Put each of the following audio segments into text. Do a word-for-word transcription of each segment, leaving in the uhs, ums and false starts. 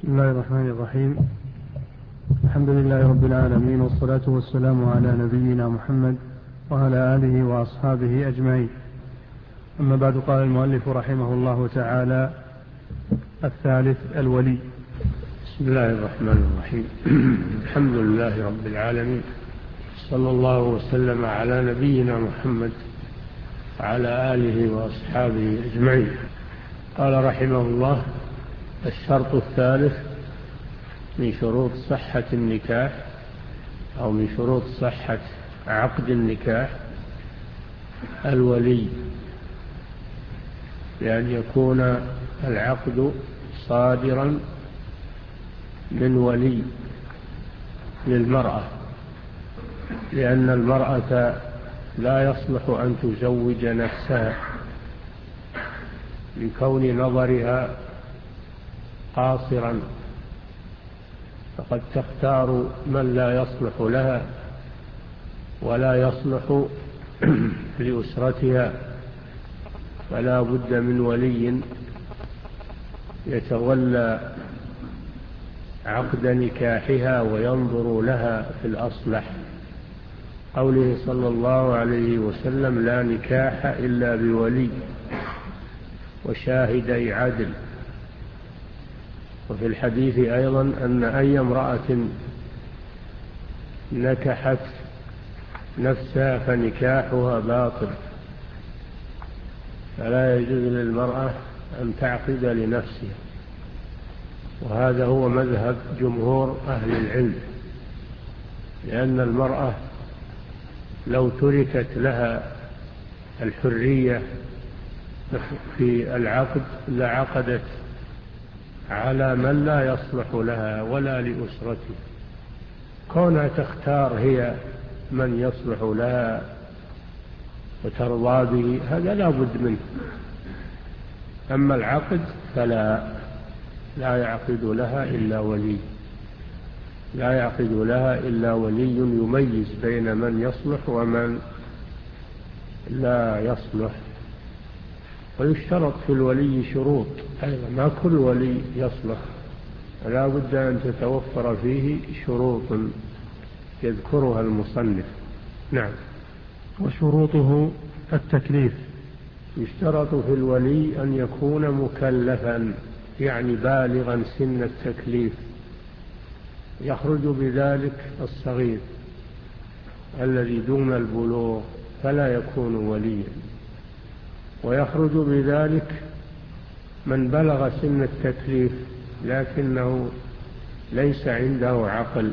بسم الله الرحمن الرحيم. الحمد لله رب العالمين، والصلاة والسلام على نبينا محمد وعلى آله وأصحابه أجمعين. أما بعد، قال المؤلف رحمه الله تعالى: الثالث الولي. بسم الله الرحمن الرحيم. الحمد لله رب العالمين، صلى الله وسلم على نبينا محمد وعلى آله وأصحابه أجمعين. قال رحمه الله: الشرط الثالث من شروط صحة النكاح أو من شروط صحة عقد النكاح الولي، بأن يكون العقد صادرا من ولي للمرأة، لأن المرأة لا يصلح أن تزوج نفسها لكون نظرها قاصرا، فقد تختار من لا يصلح لها ولا يصلح لأسرتها، فلا بد من ولي يتولى عقد نكاحها وينظر لها في الأصلح. قوله صلى الله عليه وسلم: لا نكاح إلا بولي وشاهدي عدل. وفي الحديث أيضا أن أي امرأة نكحت نفسها فنكاحها باطل، فلا يجوز للمرأة أن تعقد لنفسها. وهذا هو مذهب جمهور أهل العلم، لأن المرأة لو تركت لها الحرية في العقد لعقدت على من لا يصلح لها ولا لأسرتها. كونها تختار هي من يصلح لها وترضى به، هذا لا بد منه. أما العقد فلا لا يعقد لها إلا ولي لا يعقد لها إلا ولي يميز بين من يصلح ومن لا يصلح. ويشترط في الولي شروط أيضا، ما كل ولي يصلح، لا بد أن تتوفر فيه شروط يذكرها المصنف. نعم. وشروطه التكليف. يشترط في الولي أن يكون مكلفا، يعني بالغا سن التكليف، يخرج بذلك الصغير الذي دون البلوغ فلا يكون وليا، ويخرج بذلك من بلغ سن التكليف لكنه ليس عنده عقل،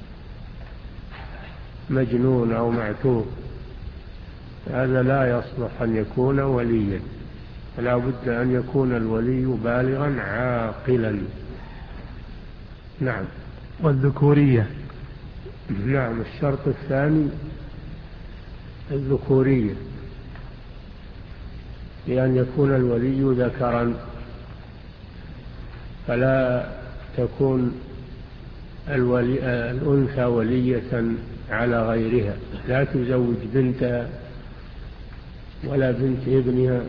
مجنون أو معتوه، هذا لا يصلح أن يكون وليا، فلا بد أن يكون الولي بالغا عاقلا. نعم. والذكورية. نعم. الشرط الثاني الذكورية، بأن يكون الولي ذكرا، فلا تكون الولي الأنثى ولية على غيرها، لا تزوج بنتها ولا بنت ابنها،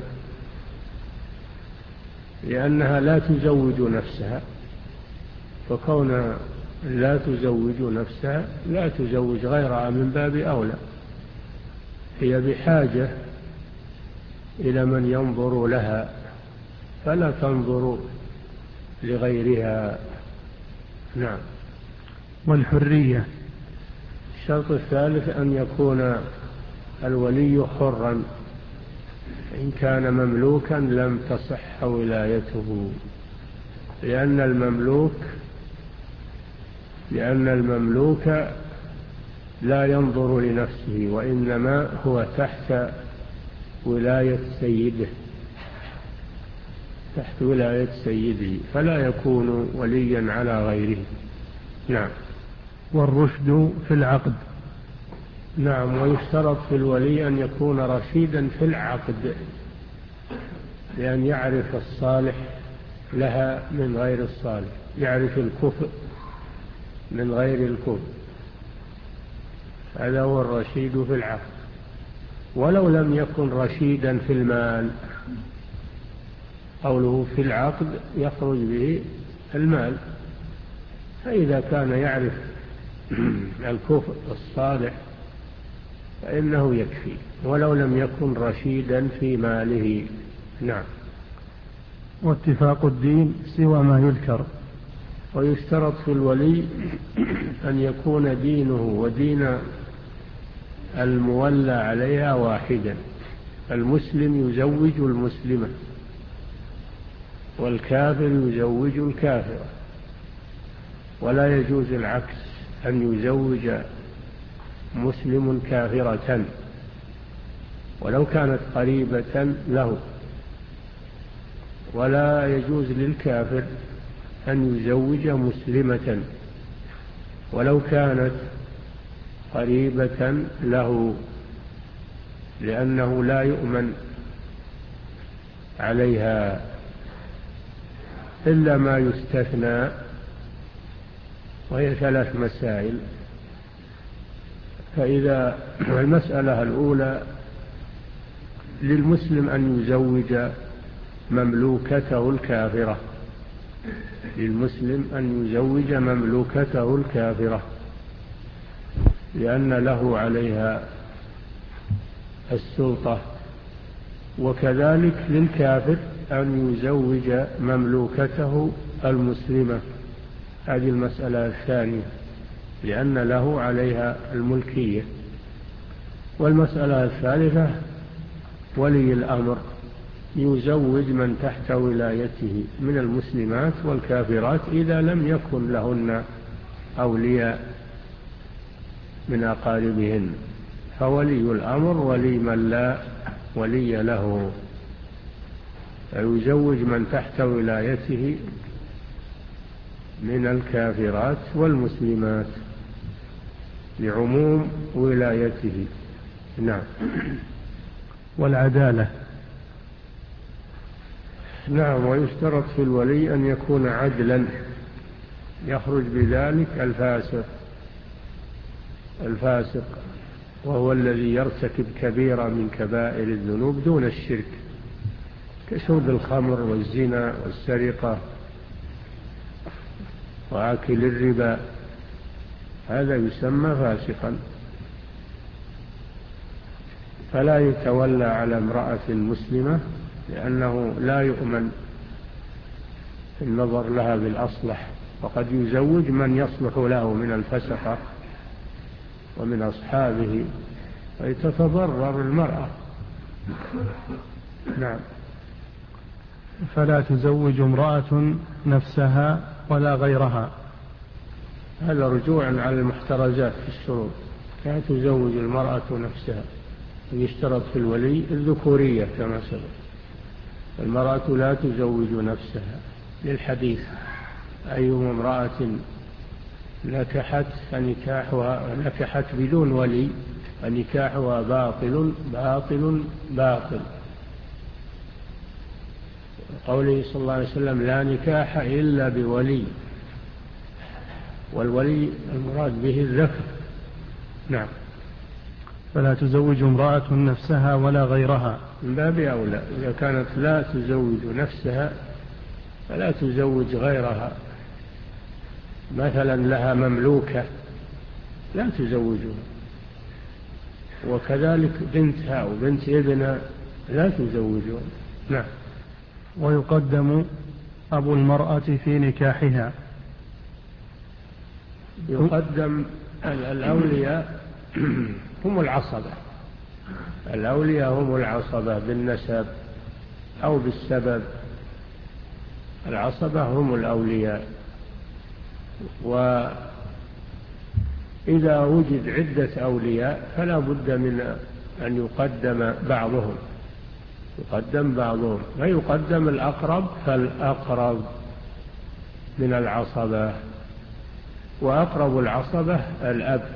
لأنها لا تزوج نفسها، فكون لا تزوج نفسها لا تزوج غيرها من باب أولى. هي بحاجة إلى من ينظر لها، فلا تنظر لغيرها. نعم. والحرية. الشرط الثالث أن يكون الولي حرا، إن كان مملوكا لم تصح ولايته، لأن المملوك لأن المملوك لا ينظر لنفسه، وإنما هو تحت ولاية سيده تحت ولاية سيده فلا يكون وليا على غيره. نعم. والرشد في العقد. نعم. ويشترط في الولي أن يكون رشيدا في العقد، لأن يعرف الصالح لها من غير الصالح، يعرف الكفء من غير الكفء، هذا هو الرشيد في العقد. ولو لم يكن رشيدا في المال، قوله في العقد يخرج به المال، فإذا كان يعرف الكفر الصالح فإنه يكفي ولو لم يكن رشيدا في ماله. نعم. واتفاق الدين سوى ما يذكر. ويشترط في الولي أن يكون دينه ودين المولى عليها واحدا. المسلم يزوج المسلمة والكافر يزوج الكافرة، ولا يجوز العكس، أن يزوج مسلم كافرة ولو كانت قريبة له، ولا يجوز للكافر أن يزوج مسلمة ولو كانت قريبة له، لأنه لا يؤمن عليها إلا ما يستثنى، وهي ثلاث مسائل. فإذا المسألة الأولى للمسلم أن يزوج مملوكته الكافرة، للمسلم أن يزوج مملوكته الكافرة لأن له عليها السلطة، وكذلك للكافر أن يزوج مملوكته المسلمة، هذه المسألة الثانية لأن له عليها الملكية. والمسألة الثالثة ولي الأمر يزوج من تحت ولايته من المسلمات والكافرات إذا لم يكن لهن أولياء من أقاربهن، فولي الأمر ولي من لا ولي له، فيزوج من تحت ولايته من الكافرات والمسلمات لعموم ولايته. نعم. والعدالة. نعم. ويشترط في الولي أن يكون عدلا، يخرج بذلك الفاسق الفاسق وهو الذي يرتكب كبيرة من كبائر الذنوب دون الشرك، كشرب الخمر والزنا والسرقة وآكل الربا، هذا يسمى فاسقا. فلا يتولى على امرأة مسلمة لأنه لا يؤمن النظر لها بالأصلح، وقد يزوج من يصلح له من الفسقة ومن أصحابه ويتضرر المرأة. نعم. فلا تزوج امرأة نفسها ولا غيرها. هذا رجوع على المحترزات في الشروط. لا تزوج المرأة نفسها، يشترط في الولي الذكورية كما سبق. المرأة لا تزوج نفسها للحديث أيما امرأة نكحت فنكاحها نكحت بدون ولي فنكاحها باطل باطل باطل. قوله صلى الله عليه وسلم لا نكاح إلا بولي، والولي المراد به الذكر. نعم. فلا تزوج امرأة نفسها ولا غيرها. من باب أولى إذا كانت لا تزوج نفسها فلا تزوج غيرها، مثلا لها مملوكة لا تزوجها، وكذلك بنتها وبنت ابنها لا تزوجها. نعم. ويقدم أبو المرأة في نكاحها. يقدم الأولياء هم العصبة، الأولياء هم العصبة بالنسب أو بالسبب، العصبة هم الأولياء. وإذا وجد عدة أولياء فلا بد من أن يقدم بعضهم يقدم بعضهم ويقدم الأقرب فالأقرب من العصبة، وأقرب العصبة الأب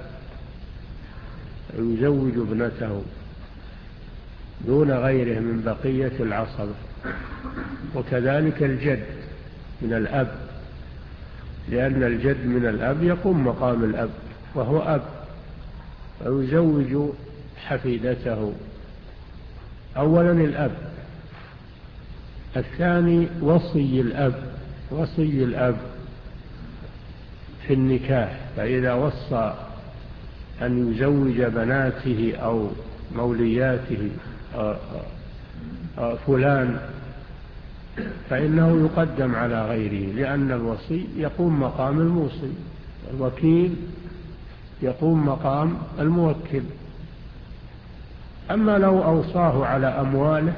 يزوج ابنته دون غيره من بقية العصبة، وكذلك الجد من الأب، لأن الجد من الأب يقوم مقام الأب وهو أب، ويزوج حفيدته. أولا الأب، الثاني وصي الأب وصي الأب في النكاح، فإذا وصى أن يزوج بناته أو مولياته فلان فإنه يقدم على غيره، لأن الوصي يقوم مقام الموصي، الوكيل يقوم مقام الموكل. أما لو أوصاه على أمواله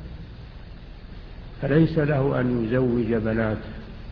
فليس له أن يزوج بناته،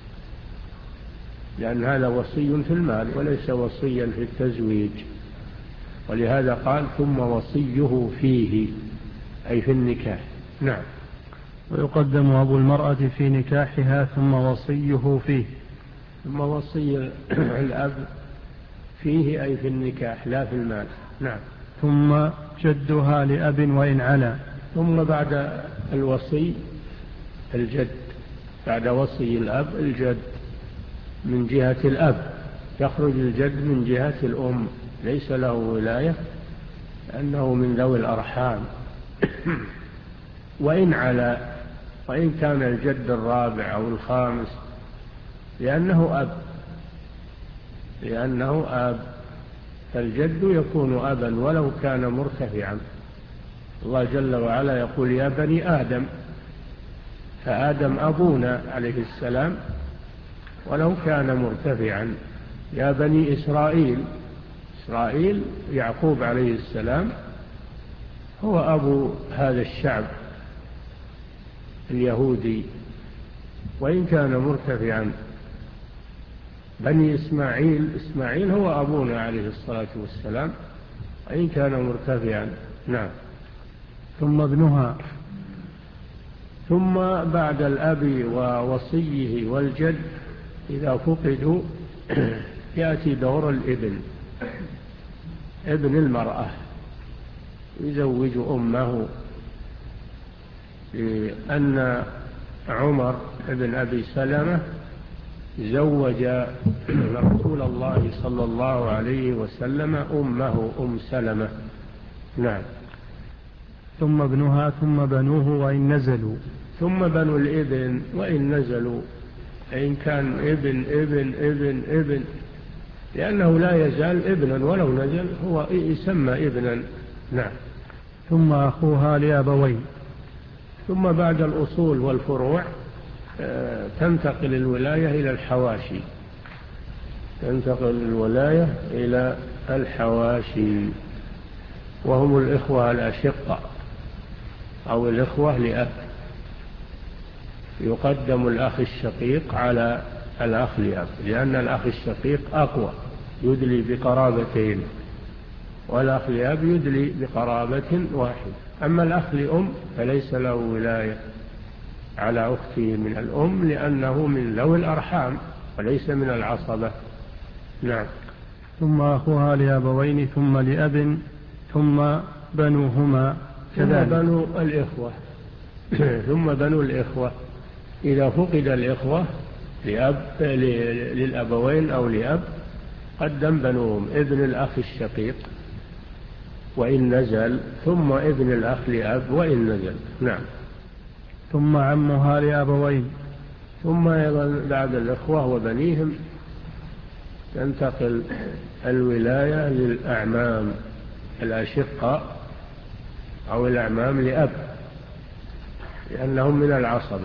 لأن هذا وصي في المال وليس وصيا في التزويج. ولهذا قال ثم وصيه فيه، أي في النكاح. نعم. ويقدم أبو المرأة في نكاحها ثم وصيه فيه. ثم وصي الأب فيه أي في النكاح لا في المال. نعم. ثم جدها لأب وإن علا. ثم بعد الوصي الجد، بعد وصي الأب الجد من جهة الأب، يخرج الجد من جهة الأم، ليس له ولاية لأنه من ذوي الأرحام. وإن علا، وإن كان الجد الرابع أو الخامس، لأنه أب، لأنه أب، فالجد يكون أبا ولو كان مرتفعا. الله جل وعلا يقول يا بني آدم، فآدم أبونا عليه السلام ولو كان مرتفعا. يا بني إسرائيل، إسرائيل يعقوب عليه السلام هو أبو هذا الشعب اليهودي وإن كان مرتفعا. بني إسماعيل، إسماعيل هو أبونا عليه الصلاة والسلام وإن كان مرتفعا. نعم. ثم ابنها. ثم بعد الأب ووصيه والجد إذا فقدوا يأتي دور الابن، ابن المرأة يزوج أمه، لأن عمر بن أبي سلمة زوج رسول الله صلى الله عليه وسلم أمه أم سلمة. نعم. ثم ابنها ثم بنوه وإن نزلوا. ثم بنو الابن وإن نزلوا، إن كان ابن ابن ابن ابن، لأنه لا يزال ابنا ولو نزل هو يسمى ابنا. نعم. ثم أخوها لأبوين. ثم بعد الأصول والفروع تنتقل الولاية إلى الحواشي، تنتقل الولاية إلى الحواشي، وهم الإخوة الأشقة أو الإخوة لأب. يقدم الأخ الشقيق على الأخ لأب، لأن الأخ الشقيق أقوى، يدلي بقرابتين، والأخ لأب يدلي بقرابة واحد. أما الأخ لأم فليس له ولاية على أخته من الأم، لأنه من ذوي الأرحام وليس من العصبة. نعم. ثم أخوها لأبوين ثم لأب ثم بنوهما كذلك. ثم بنو الإخوة ثم بنو الإخوة إذا فقد الإخوة لأب للأبوين أو لأب قدم بنوهم، ابن الأخ الشقيق وإن نزل، ثم ابن الأخ لأب وإن نزل. نعم. ثم عمها لأبوين. ثم أيضا بعد الإخوة وبنيهم تنتقل الولاية للأعمام الأشقاء أو الأعمام لأب، لأنهم من العصبة.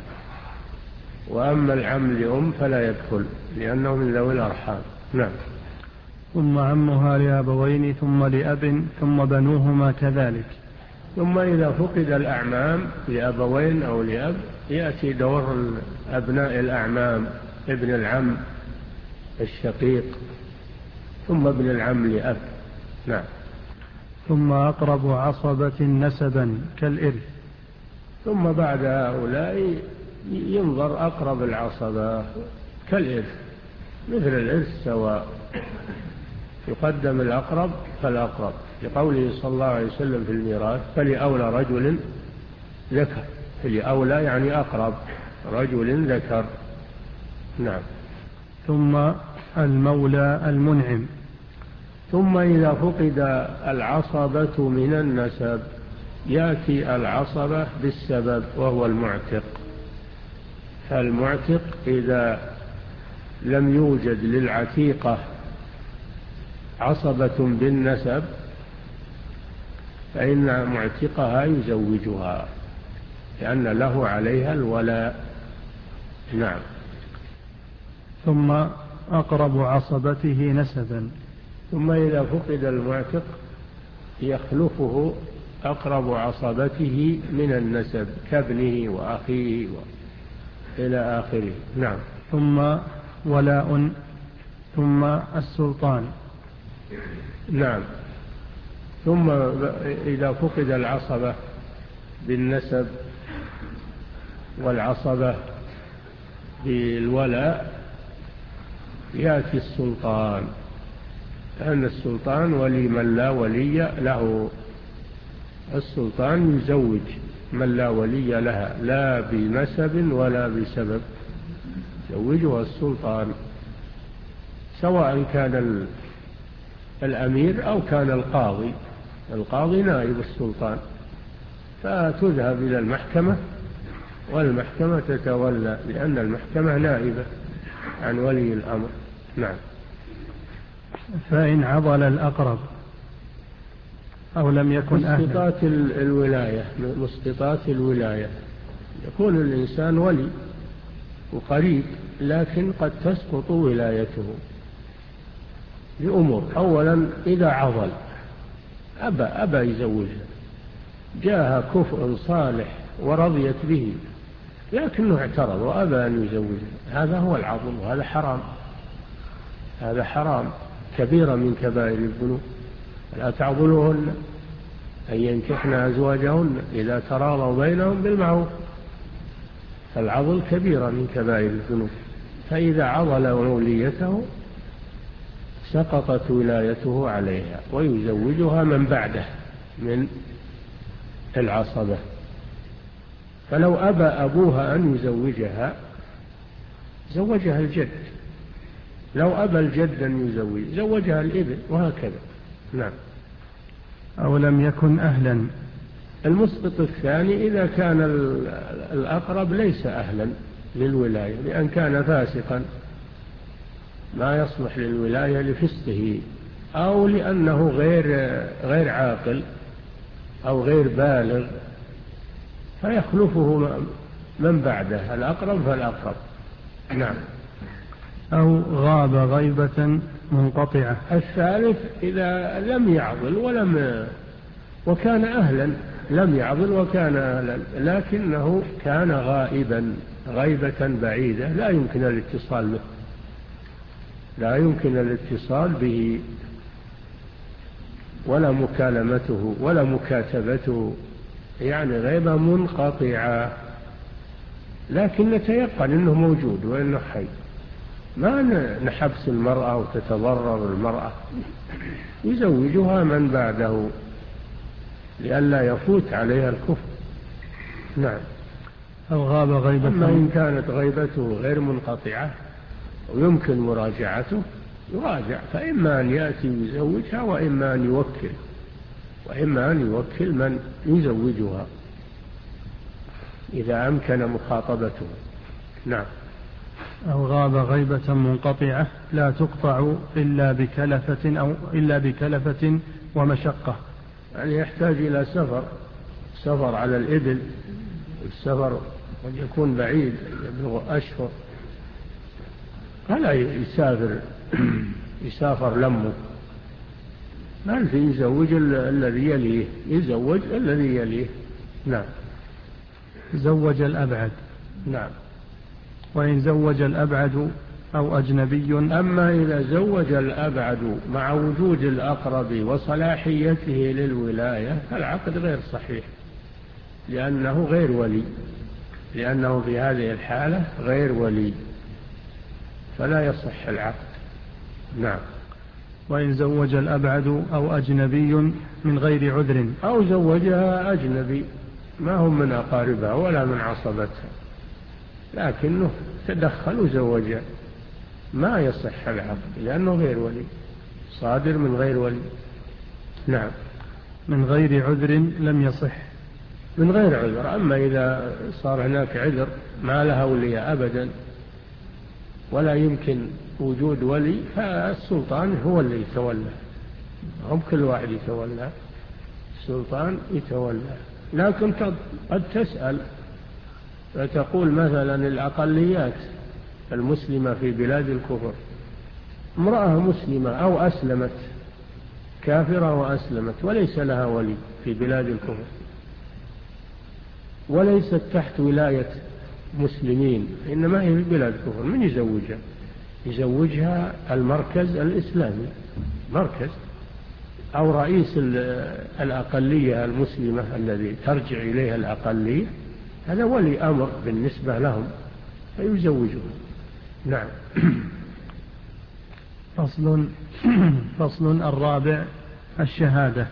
وأما العم لأم فلا يدخل لأنه من ذوي الأرحام. نعم. ثم عمها لأبوين ثم لأب ثم بنوهما كذلك. ثم إذا فقد الأعمام لأبوين أو لأب يأتي دور أبناء الأعمام، ابن العم الشقيق ثم ابن العم لأب. نعم. ثم أقرب عصبة نسبا كالإرث. ثم بعد هؤلاء ينظر أقرب العصبة كالإرث، مثل الإرث سواء، يقدم الأقرب فالأقرب، لقوله صلى الله عليه وسلم في الميراث فلأولى رجل ذكر، فلأولى يعني أقرب رجل ذكر. نعم. ثم المولى المنعم. ثم إذا فقد العصبة من النسب يأتي العصبة بالسبب وهو المعتق. فالمعتق إذا لم يوجد للعتيقة عصبة بالنسب فإن معتقها يزوجها لأن له عليها الولاء. نعم. ثم أقرب عصبته نسبا. ثم إذا فقد المعتق يخلفه أقرب عصبته من النسب كابنه وأخيه إلى آخره. نعم. ثم ولاء ثم السلطان. نعم. ثم إذا فقد العصبة بالنسب والعصبة بالولاء يأتي السلطان، لأن السلطان ولي من لا ولي له. السلطان يزوج من لا ولي لها لا بنسب ولا بسبب، يزوجها السلطان سواء كان الأمير أو كان القاضي. القاضي نائب السلطان، فتذهب إلى المحكمة والمحكمة تتولى، لأن المحكمة نائبة عن ولي الأمر. نعم. فإن عضل الأقرب أو لم يكن أهلا. مسقطات الولاية مسقطات الولاية يكون الإنسان ولي وقريب، لكن قد تسقط ولايته لأمور. أولا إذا عضل أبى أبى يزوجها، جاءها كفء صالح ورضيت به لكنه اعترض وأبى أن يزوجها، هذا هو العضل وهذا حرام. هذا حرام كبيرة من كبائر الذنوب. لا تعضلوهن أن ينكحن أزواجهن إذا تراضوا بينهم بالمعروف، فالعضل كبيرة من كبائر الذنوب. فإذا عضل وليته سقطت ولايته عليها ويزوجها من بعده من العصبة. فلو أبى أبوها أن يزوجها زوجها الجد، لو أبى الجد أن يزوج زوجها الابن، وهكذا. نعم. أو لم يكن أهلا. المسقط الثاني إذا كان الأقرب ليس أهلا للولاية، لأن كان فاسقا ما يصلح للولاية لفسقه، أو لأنه غير غير عاقل أو غير بالغ، فيخلفه من بعده الأقرب فالأقرب. نعم. أو غاب غيبة منقطعة. الثالث إذا لم يعضل ولم وكان أهلا، لم يعضل وكان أهلا لكنه كان غائبا غيبة بعيدة لا يمكن الاتصال به لا يمكن الاتصال به ولا مكالمته ولا مكاتبته، يعني غيبة منقطعة، لكن نتيقن أنه موجود وأنه حي. ما نحبس المرأة وتتضرر المرأة، يزوجها من بعده لئلا يفوت عليها الكفر. نعم. أو غاب غيبة. أما إن كانت غيبته غير منقطعة ويمكن مراجعته يراجع، فإما أن يأتي يزوجها وإما أن يوكل وإما أن يوكل من يزوجها إذا أمكن مخاطبته. نعم. أو غاب غيبة منقطعة لا تقطع إلا بكلفة أو إلا بكلفة ومشقة، يعني يحتاج إلى سفر سفر على الإبل، السفر قد يكون بعيد يبلغ أشهر، فلا يسافر يسافر لمه، ما في يزوج الذي يليه يزوج الذي يليه. نعم. زوج الأبعد. نعم. وإن زوج الأبعد أو أجنبي. أما إذا زوج الأبعد مع وجود الأقرب وصلاحيته للولاية فالعقد غير صحيح، لأنه غير ولي لأنه في هذه الحالة غير ولي، فلا يصح العقد. نعم. وإن زوج الأبعد أو أجنبي من غير عذر. أو زوجها أجنبي ما هم من أقاربها ولا من عصبتها، لكنه تدخل وزوجها، ما يصح العقد لأنه غير ولي، صادر من غير ولي. نعم. من غير عذر لم يصح. من غير عذر. أما إذا صار هناك عذر ما لها ولي أبدا، ولا يمكن وجود ولي، فالسلطان هو اللي يتولى، هم كل واحد يتولى، السلطان يتولى. لكن قد تسأل فتقول مثلا الأقليات المسلمة في بلاد الكفر، امرأة مسلمة أو أسلمت، كافرة وأسلمت وليس لها ولي في بلاد الكفر، وليست تحت ولاية مسلمين، إنما هي في بلاد الكفر، من يزوجها؟ يزوجها المركز الإسلامي، مركز أو رئيس الأقلية المسلمة الذي ترجع إليها الأقلية، هذا ولي أمر بالنسبة لهم فيزوجهم. نعم. فصل فصل الرابع الشهادة.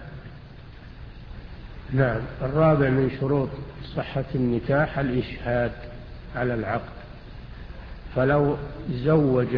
نعم. الرابع من شروط صحة النكاح الإشهاد على العقد، فلو زوج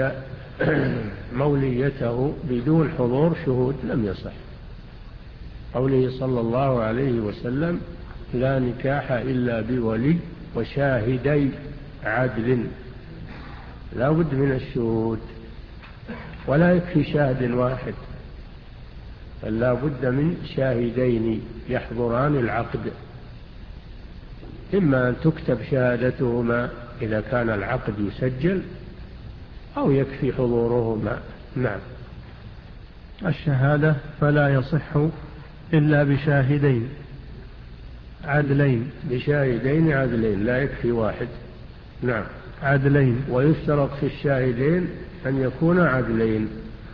موليته بدون حضور شهود لم يصح، قوله صلى الله عليه وسلم لا نكاح إلا بولي وشاهدي عدل، لا بد من الشهود، ولا يكفي شاهد واحد، بل لا بد من شاهدين يحضران العقد، إما أن تكتب شهادتهما إذا كان العقد يسجل أو يكفي حضورهما. نعم. الشهادة فلا يصح إلا بشاهدين عدلين، بشاهدين عدلين، لا يكفي واحد. نعم. عدلين. ويشترط في الشاهدين أن يكون عدلين،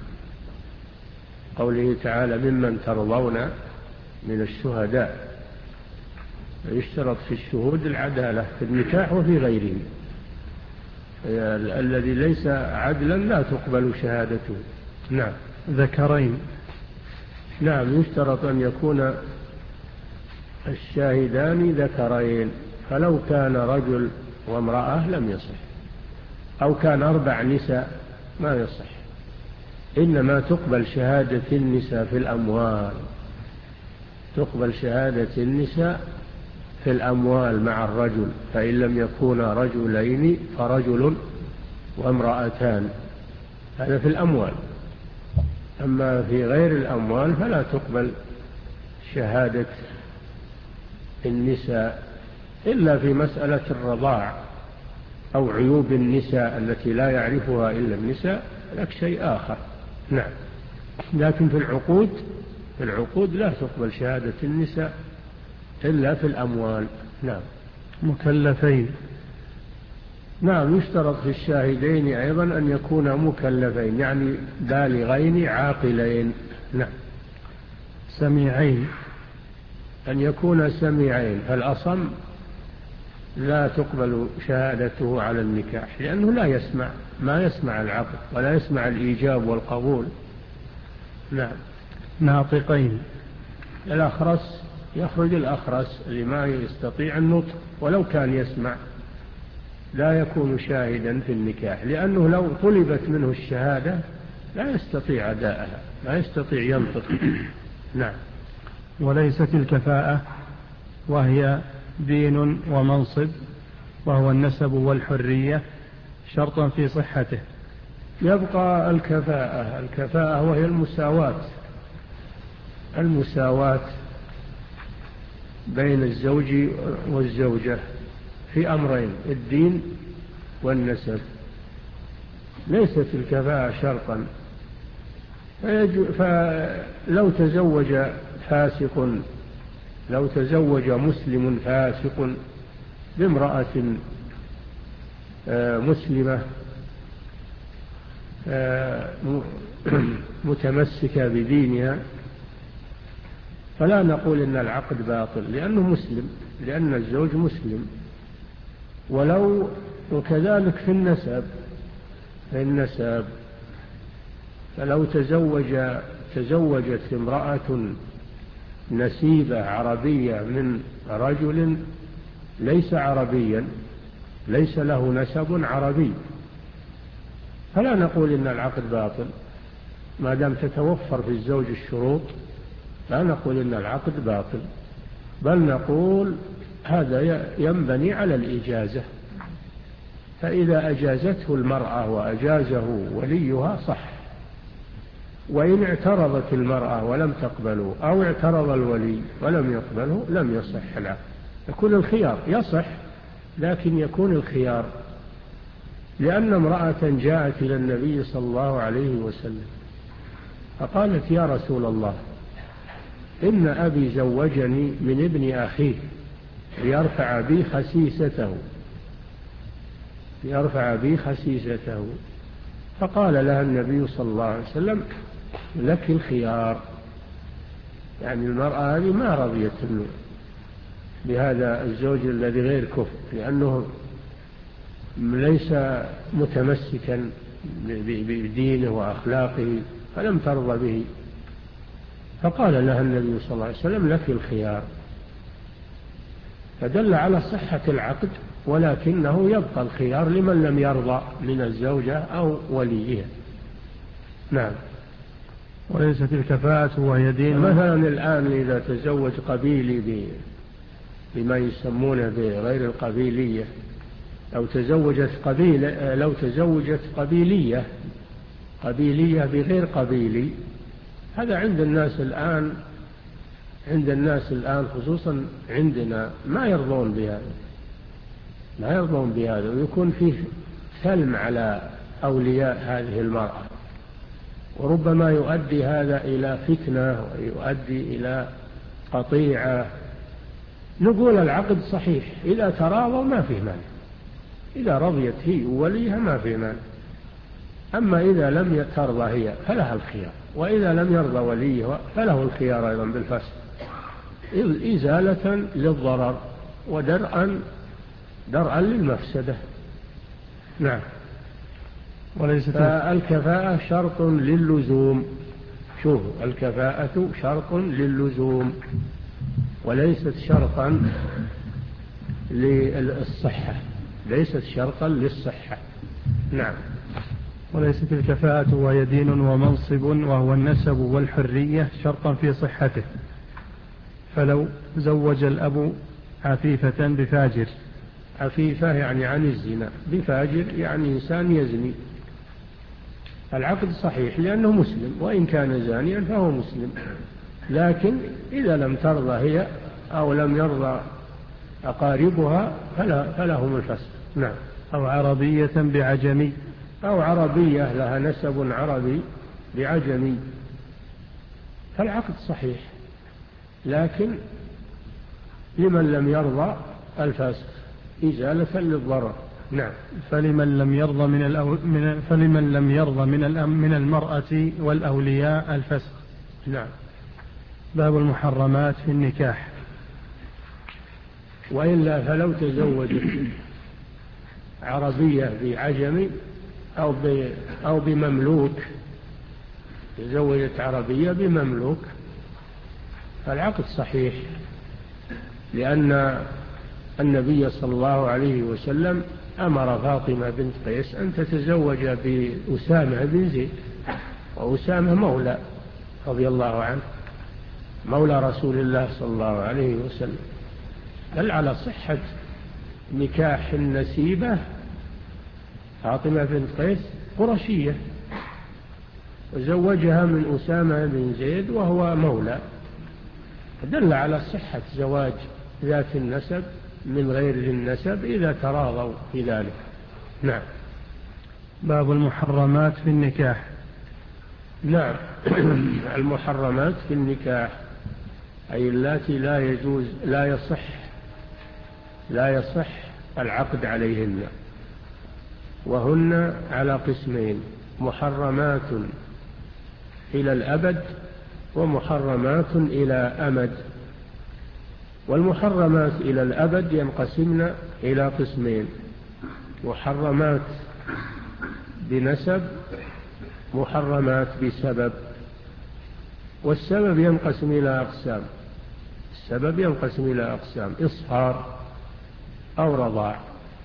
قوله تعالى ممن ترضون من الشهداء، يشترط في الشهود العدالة في النكاح وفي غيره، الذي ليس عدلا لا تقبل شهادته. نعم. ذكرين. نعم. يشترط أن يكون الشاهدان ذكرين، فلو كان رجل وامرأة لم يصح، أو كان أربع نساء ما يصح، إنما تقبل شهادة النساء في الأموال، تقبل شهادة النساء في الأموال مع الرجل، فإن لم يكونا رجلين فرجل وامرأتان، هذا في الأموال. أما في غير الأموال فلا تقبل شهادة النساء إلا في مسألة الرضاع أو عيوب النساء التي لا يعرفها إلا النساء، لك شيء آخر. نعم. لكن في العقود في العقود لا تقبل شهادة النساء إلا في الأموال. نعم. مكلفين. نعم. يشترط في الشاهدين أيضا أن يكونا مكلفين، يعني بالغين عاقلين. نعم. سميعين. أن يكون سميعين، فالأصم لا تقبل شهادته على النكاح لأنه لا يسمع، ما يسمع العقد ولا يسمع الإيجاب والقبول. نعم. ناطقين. الأخرس، يخرج الأخرس اللي ما يستطيع النطق ولو كان يسمع، لا يكون شاهدا في النكاح، لأنه لو طلبت منه الشهادة لا يستطيع أداءها، لا يستطيع ينطق. نعم. وليست الكفاءة وهي دين ومنصب وهو النسب والحرية شرطا في صحته. يبقى الكفاءة، الكفاءة وهي المساواة، المساواة بين الزوج والزوجة في أمرين، الدين والنسب. ليست الكفاءة شرطا، فلو تزوج فاسق، لو تزوج مسلم فاسق بامرأة مسلمة متمسكة بدينها، فلا نقول إن العقد باطل لأنه مسلم، لأن الزوج مسلم. ولو وكذلك في النسب، في النسب فلو تزوج تزوجت امرأة نسيبة عربية من رجل ليس عربيا، ليس له نسب عربي، فلا نقول إن العقد باطل ما دام تتوفر في الزوج الشروط، لا نقول إن العقد باطل، بل نقول هذا ينبني على الإجازة، فإذا أجازته المرأة وأجازه وليها صح، وإن اعترضت المرأة ولم تقبله أو اعترض الولي ولم يقبله لم يصح العقد. يكون الخيار، يصح لكن يكون الخيار. لأن امرأة جاءت إلى النبي صلى الله عليه وسلم فقالت: يا رسول الله، إن أبي زوجني من ابن أخيه ليرفع بي خسيسته ليرفع بي خسيسته فقال لها النبي صلى الله عليه وسلم: لك الخيار. يعني المرأة هذه ما رضيت بهذا الزوج الذي غير كفء، لأنه ليس متمسكا بدينه وأخلاقه، فلم ترضى به. فقال لها النبي صلى الله عليه وسلم: لك الخيار. فدل على صحة العقد، ولكنه يبقى الخيار لمن لم يرضى من الزوجة أو وليها. نعم. وليست الكفاءة وهي دين. مثلا الآن إذا تزوج قبيلي بما يسمونه بغير القبيلية، لو تزوجت قبيلة لو تزوجت قبيلية قبيلية بغير قبيلي، هذا عند الناس الآن عند الناس الآن خصوصا عندنا ما يرضون بهذا ما يرضون بهذا ويكون فيه ثلم على أولياء هذه المرأة، وربما يؤدي هذا إلى فتنة ويؤدي إلى قطيعة. نقول العقد صحيح إذا تراضوا ما فيه مانع، إذا رضيت هي ووليها ما فيه مانع. أما إذا لم ترضى هي فلها الخيار، وإذا لم يرضى وليها فله الخيار أيضا بالفسخ، إزالة للضرر ودرءا درءا للمفسدة. نعم. وليست الكفاءة شرط للزوم. شوف، الكفاءة شرط للزوم وليست شرطا للصحة، ليست شرطا للصحة. نعم. وليست الكفاءة وهي دين ومنصب وهو النسب والحرية شرطا في صحته. فلو زوج الأب عفيفة بفاجر، عفيفة يعني عن الزنا، بفاجر يعني إنسان يزني، العقد صحيح لأنه مسلم، وإن كان زانيا فهو مسلم. لكن إذا لم ترضى هي أو لم يرضى أقاربها فلهم الفسخ. نعم. أو عربية بعجمي، أو عربية لها نسب عربي بعجمي، فالعقد صحيح لكن لمن لم يرضى الفسخ إزالة للضرر. نعم. فلمن لم يرضى من الأو... من فلمن لم يرضى من الأم... من المرأة والأولياء الفسخ. نعم. باب المحرمات في النكاح. وإلا فلو تزوجت عربية بعجمي أو ب... أو بمملوك، تزوجت عربية بمملوك فالعقد صحيح، لأن النبي صلى الله عليه وسلم أمر فاطمة بنت قيس أن تتزوج بأسامة بن زيد، وأسامة مولى رضي الله عنه، مولى رسول الله صلى الله عليه وسلم. بل على صحة نكاح النسيبة فاطمة بنت قيس قرشية، وزوجها من أسامة بن زيد وهو مولى، دل على صحة زواج ذات النسب من غير النسب إذا تراضوا في ذلك. نعم. باب المحرمات في النكاح. نعم. المحرمات في النكاح أي اللاتي لا يجوز لا يصح لا يصح العقد عليهن، وهن على قسمين: محرمات إلى الأبد ومحرمات إلى أمد. والمحرمات إلى الأبد ينقسمن إلى قسمين: محرمات بنسب، محرمات بسبب. والسبب ينقسم إلى أقسام السبب ينقسم إلى أقسام: إصهار أو رضاع،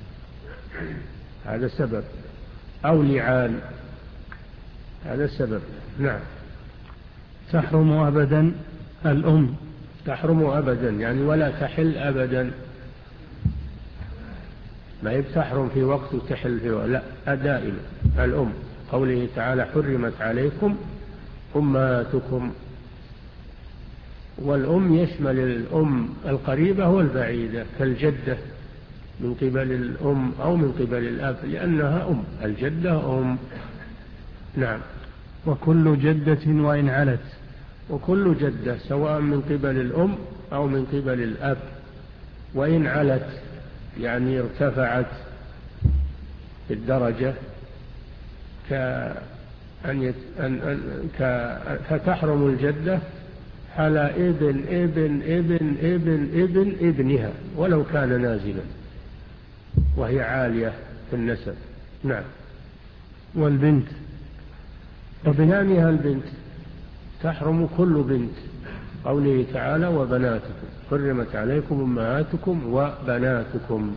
هذا سبب، أو لعان، هذا سبب. نعم. تحرم أبدا الأم، تحرم أبدا يعني ولا تحل أبدا. ما هي بتحرم في وقت وتحل في وقت، لا دائما. الأم قوله تعالى حرمت عليكم أمهاتكم، والأم يشمل الأم القريبة والبعيدة كالجدة من قبل الأم أو من قبل الأب، لأنها أم، الجدة أم. نعم. وكل جدة وإن علت، وكل جدة سواء من قبل الأم أو من قبل الأب، وإن علت يعني ارتفعت في الدرجة كأن يت... أن... أن... ك... فتحرم الجدة على ابن ابن ابن ابن ابن ابنها ولو كان نازلا وهي عالية في النسب. نعم. والبنت وبنانها البنت تحرم كل بنت، قوله تعالى وبناتكم حرمت عليكم أمهاتكم وبناتكم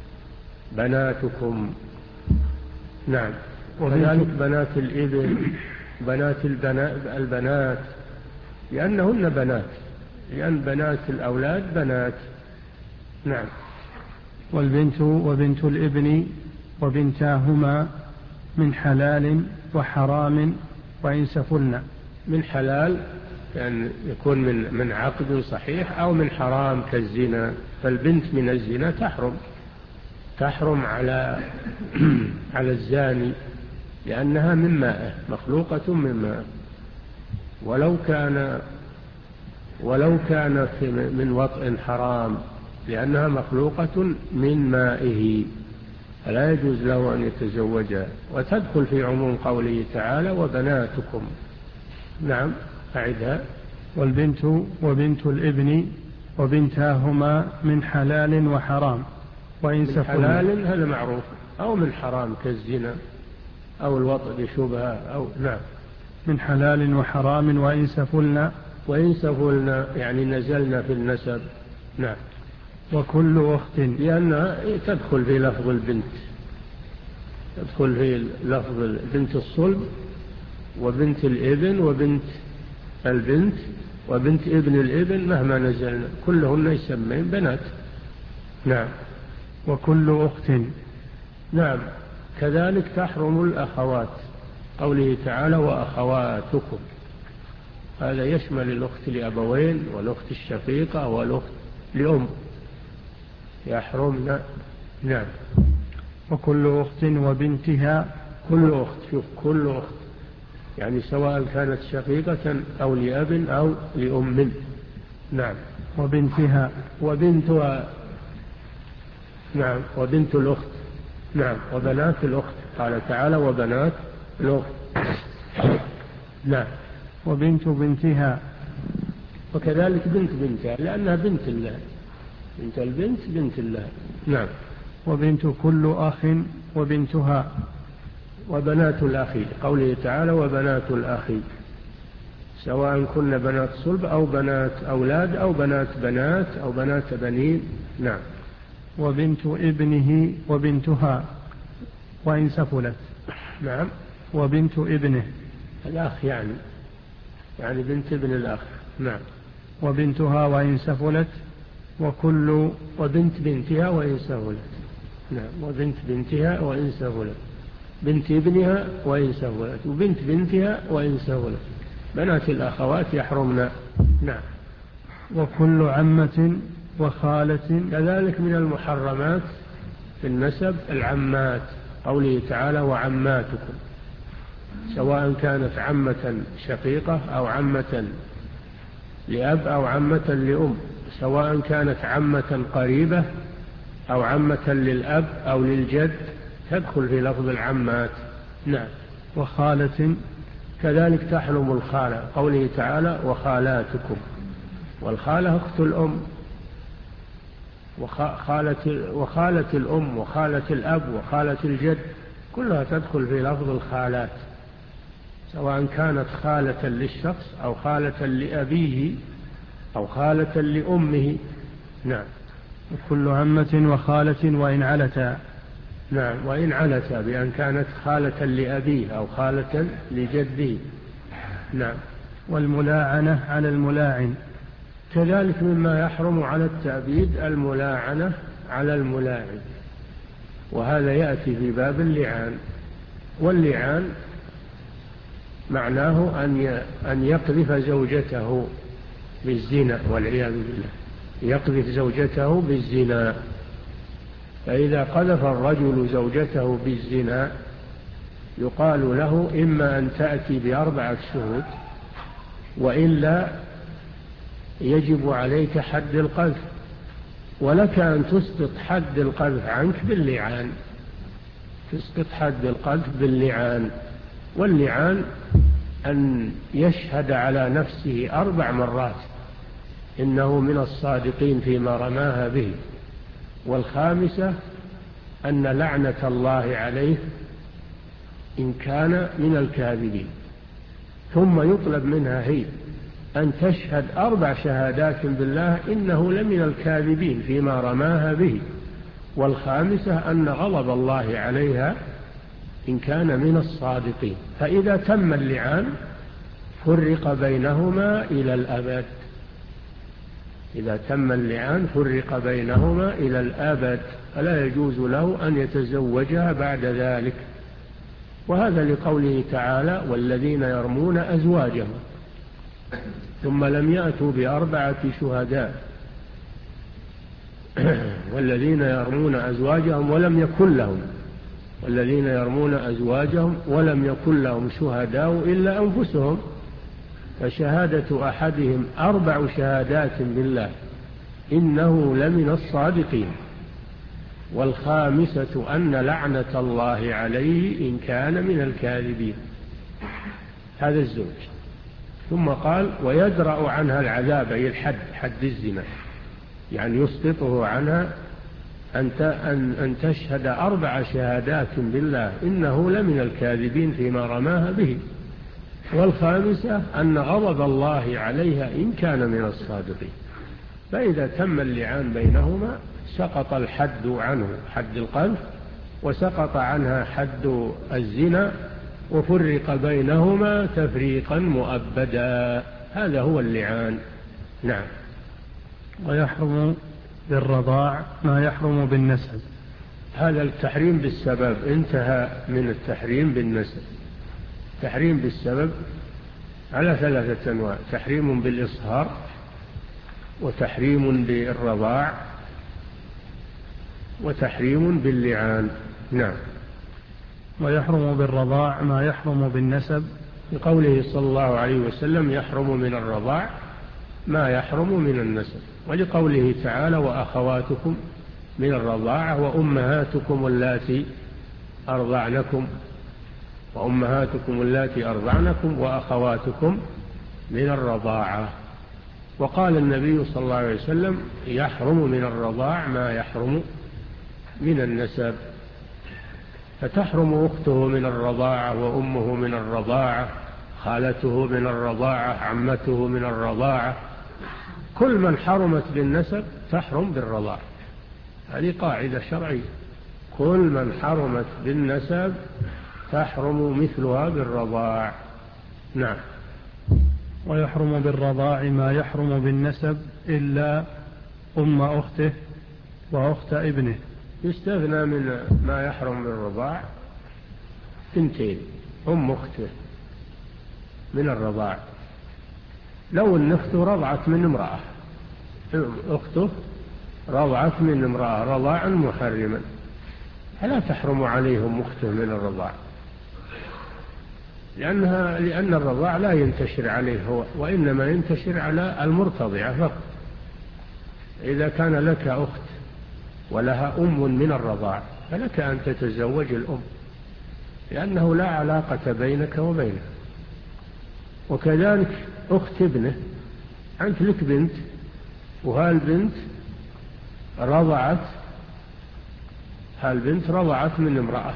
بناتكم. نعم. وكذلك بنات الابن، بنات البنات لأنهن بنات، لأن بنات الأولاد بنات. نعم. والبنت وبنت الابن وبنتاهما من حلال وحرام وإن سفلنا. من حلال يعني يكون من من عقد صحيح، أو من حرام كالزنا، فالبنت من الزنا تحرم تحرم على على الزاني، لأنها من ماء، مخلوقة من ماء، ولو كان ولو كانت من وطء حرام، لأنها مخلوقة من مائه، فلا يجوز له أن يتزوجها، وتدخل في عموم قوله تعالى وبناتكم. نعم. أعدها. والبنت وبنت الابن وبنتاهما من حلال وحرام وإن من حلال هذا معروف، أو من حرام كالزنا أو الوطء بشبهة أو. نعم. من حلال وحرام وإن سفلنا. وإن سفلنا يعني نزلنا في النسب. نعم. وكل أخت، لأنها تدخل في لفظ البنت، تدخل في لفظ بنت الصلب وبنت الابن وبنت البنت وبنت ابن الابن، مهما نزلنا كلهن يسمين بنات. نعم. وكل أخت. نعم. كذلك تحرم الأخوات، قوله تعالى وأخواتكم، هذا يشمل الأخت لأبوين والأخت الشقيقة والأخت لأم يحرمنا. نعم. وكل أخت وبنتها. كل أخت، شوف كل أخت يعني سواء كانت شقيقة أو لأب أو لأم. نعم. وبنتها. وبنتها. نعم. وبنت الأخت. نعم. وبنات الأخت، قال تعالى وبنات الأخت. نعم. وبنت بنتها. وكذلك بنت بنتها لأنها بنت الله، بنت البنت بنت الله. نعم. وبنت كل أخ وبنتها. وبنات الأخ، قوله تعالى وبنات الأخ، سواء كن بنات صلب أو بنات أولاد أو بنات بنات أو بنات بنين. نعم. وبنت ابنه وبنتها وإن سفلت. نعم. وبنت ابنه الأخ يعني يعني بنت ابن الأخ. نعم. وبنتها وإن سفلت. وكل وبنت بنتها وإن سفلت. نعم. وبنت بنتها وإن سفلت، بنت ابنها وإن سفلت، وبنت بنتها وإن سفلت، بنات الأخوات يحرمنا. نعم. وكل عمة وخالة. كذلك من المحرمات في النسب العمات، قوله تعالى وعماتكم، سواء كانت عمة شقيقة أو عمة لأب أو عمة لأم، سواء كانت عمة قريبة أو عمة للأب أو للجد، تدخل في لفظ العمات. نعم. وخالة. كذلك تحرم الخالة، قوله تعالى وخالاتكم، والخالة أخت الأم، وخالة, وخالة الأم وخالة الأب وخالة الجد، كلها تدخل في لفظ الخالات، سواء كانت خالة للشخص أو خالة لأبيه أو خالة لأمه. نعم. وكل عمة وخالة وإن علتا. نعم. وإن علتا بأن كانت خالة لأبيه أو خالة لجده. نعم. والملاعنة على الملاعن. كذلك مما يحرم على التأبيد الملاعنة على الملاعن، وهذا يأتي في باب اللعان. واللعان معناه أن يقذف زوجته بالزنا والعياذ بالله، يقذف زوجته بالزنا. فإذا قذف الرجل زوجته بالزنا يقال له إما أن تأتي بأربعة شهود، وإلا يجب عليك حد القذف، ولك أن تسقط حد القذف عنك باللعان، تسقط حد القذف باللعان. واللعان أن يشهد على نفسه أربع مرات إنه من الصادقين فيما رماها به، والخامسة أن لعنة الله عليه إن كان من الكاذبين. ثم يطلب منها هي أن تشهد أربع شهادات بالله إنه لمن الكاذبين فيما رماها به، والخامسة أن غضب الله عليها إن كان من الصادقين. فإذا تم اللعان فرق بينهما إلى الأبد، إذا تم اللعان فرق بينهما إلى الأبد، فلا يجوز له أن يتزوجها بعد ذلك. وهذا لقوله تعالى: والذين يرمون أزواجهم ثم لم يأتوا بأربعة شهداء والذين يرمون أزواجهم ولم يكن لهم والذين يرمون أزواجهم ولم يكن لهم شهداء إلا أنفسهم، فشهادة أحدهم أربع شهادات بالله إنه لمن الصادقين، والخامسة أن لعنة الله عليه إن كان من الكاذبين. هذا الزوج. ثم قال: ويدرأ عنها العذاب، أي الحد، حد الزنا، يعني يسقطه عنها أن أن تشهد أربع شهادات بالله إنه لمن الكاذبين فيما رماها به، والخامسة أن غضب الله عليها إن كان من الصادقين. فإذا تم اللعان بينهما سقط الحد عنه، حد القذف، وسقط عنها حد الزنا، وفرق بينهما تفريقا مؤبدا. هذا هو اللعان. نعم. ويحرم بالرضاع ما يحرم بالنسب. هذا التحريم بالسبب انتهى من التحريم بالنسب. تحريم بالسبب على ثلاثة أنواع: تحريم بالإصهار، وتحريم بالرضاع، وتحريم باللعان. نعم. ويحرم بالرضاع ما يحرم بالنسب، بقوله صلى الله عليه وسلم: يحرم من الرضاع ما يحرم من النسب. ولقوله تعالى: وأخواتكم من الرضاعة وأمهاتكم اللاتي أرضعنكم وأمهاتكم اللاتي أرضعنكم وأخواتكم من الرضاعة. وقال النبي صلى الله عليه وسلم: يحرم من الرضاع ما يحرم من النسب. فتحرم أخته من الرضاعة، وأمه من الرضاعة، خالته من الرضاعة، عمته من الرضاعة. كل من حرمت بالنسب تحرم بالرضاعة. هذه قاعدة شرعية: كل من حرمت بالنسب تحرم مثلها بالرضاع. نعم. ويحرم بالرضاع ما يحرم بالنسب إلا أم أخته وأخت ابنه. يستثنى من ما يحرم بالرضاع اثنتين: أم أخته من الرضاع، لو أن أخته رضعت من امرأة، أخته رضعت من امرأة رضاعا محرما، فلا تحرم عليهم أخته من الرضاع، لأنها لأن الرضاع لا ينتشر عليه هو، وإنما ينتشر على المرتضعة فقط. إذا كان لك أخت ولها أم من الرضاع فلك أن تتزوج الأم، لأنه لا علاقة بينك وبينه. وكذلك أخت ابنه، أنت لك بنت وهالبنت رضعت هالبنت رضعت من امرأة،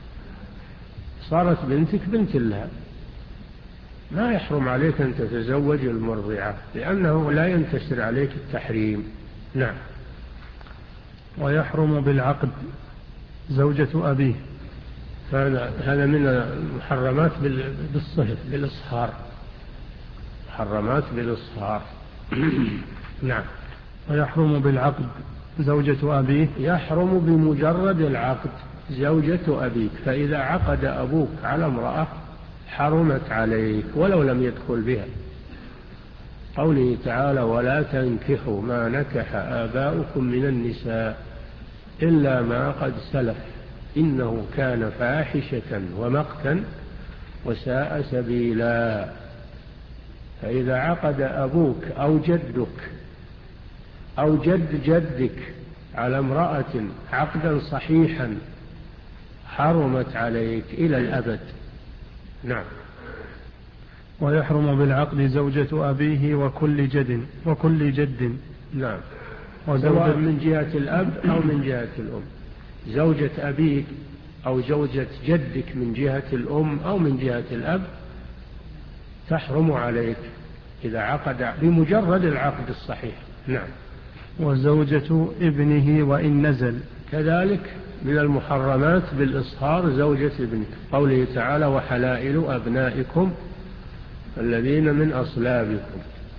صارت بنتك بنت لها، ما يحرم عليك أن تتزوج المرضعة، لأنه لا ينتشر عليك التحريم. نعم. ويحرم بالعقد زوجة أبيه. هذا من المحرمات بالصهر بالإصهار، محرمات بالإصهار. نعم. ويحرم بالعقد زوجة أبيه؟ يحرم بمجرد العقد زوجة أبيك، فإذا عقد أبوك على امرأة حرمت عليك ولو لم يدخل بها. قوله تعالى: ولا تنكحوا ما نكح آباؤكم من النساء إلا ما قد سلف إنه كان فاحشة ومقتا وساء سبيلا. فإذا عقد أبوك أو جدك أو جد جدك على امرأة عقدا صحيحا حرمت عليك إلى الأبد. نعم. ويحرم بالعقد زوجة أبيه وكل جد وكل جد. نعم، سواء من جهة الأب أو من جهة الأم. زوجة أبيك أو زوجة جدك من جهة الأم أو من جهة الأب تحرم عليك إذا عقد بمجرد العقد الصحيح. نعم. وزوجة ابنه وإن نزل. كذلك من المحرمات بالإصهار زوجة ابنك. قوله تعالى: وحلائل أبنائكم الذين من أصلابكم،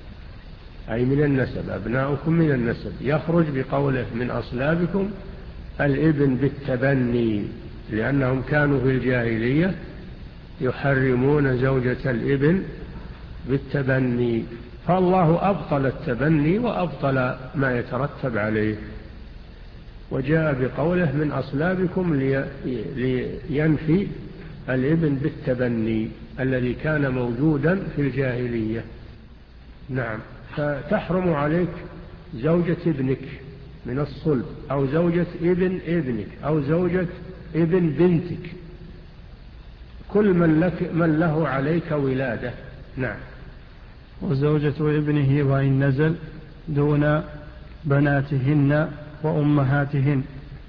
أي من النسب، أبناؤكم من النسب. يخرج بقوله من أصلابكم الابن بالتبني، لأنهم كانوا في الجاهلية يحرمون زوجة الابن بالتبني، فالله أبطل التبني وأبطل ما يترتب عليه، وجاء بقوله من أصلابكم لينفي الابن بالتبني الذي كان موجودا في الجاهلية. نعم. فتحرم عليك زوجة ابنك من الصلب، أو زوجة ابن ابنك، أو زوجة ابن بنتك، كل من, لك من له عليك ولادة. نعم. وزوجة ابنه وإن نزل دون بناتهن وأمهاتهن.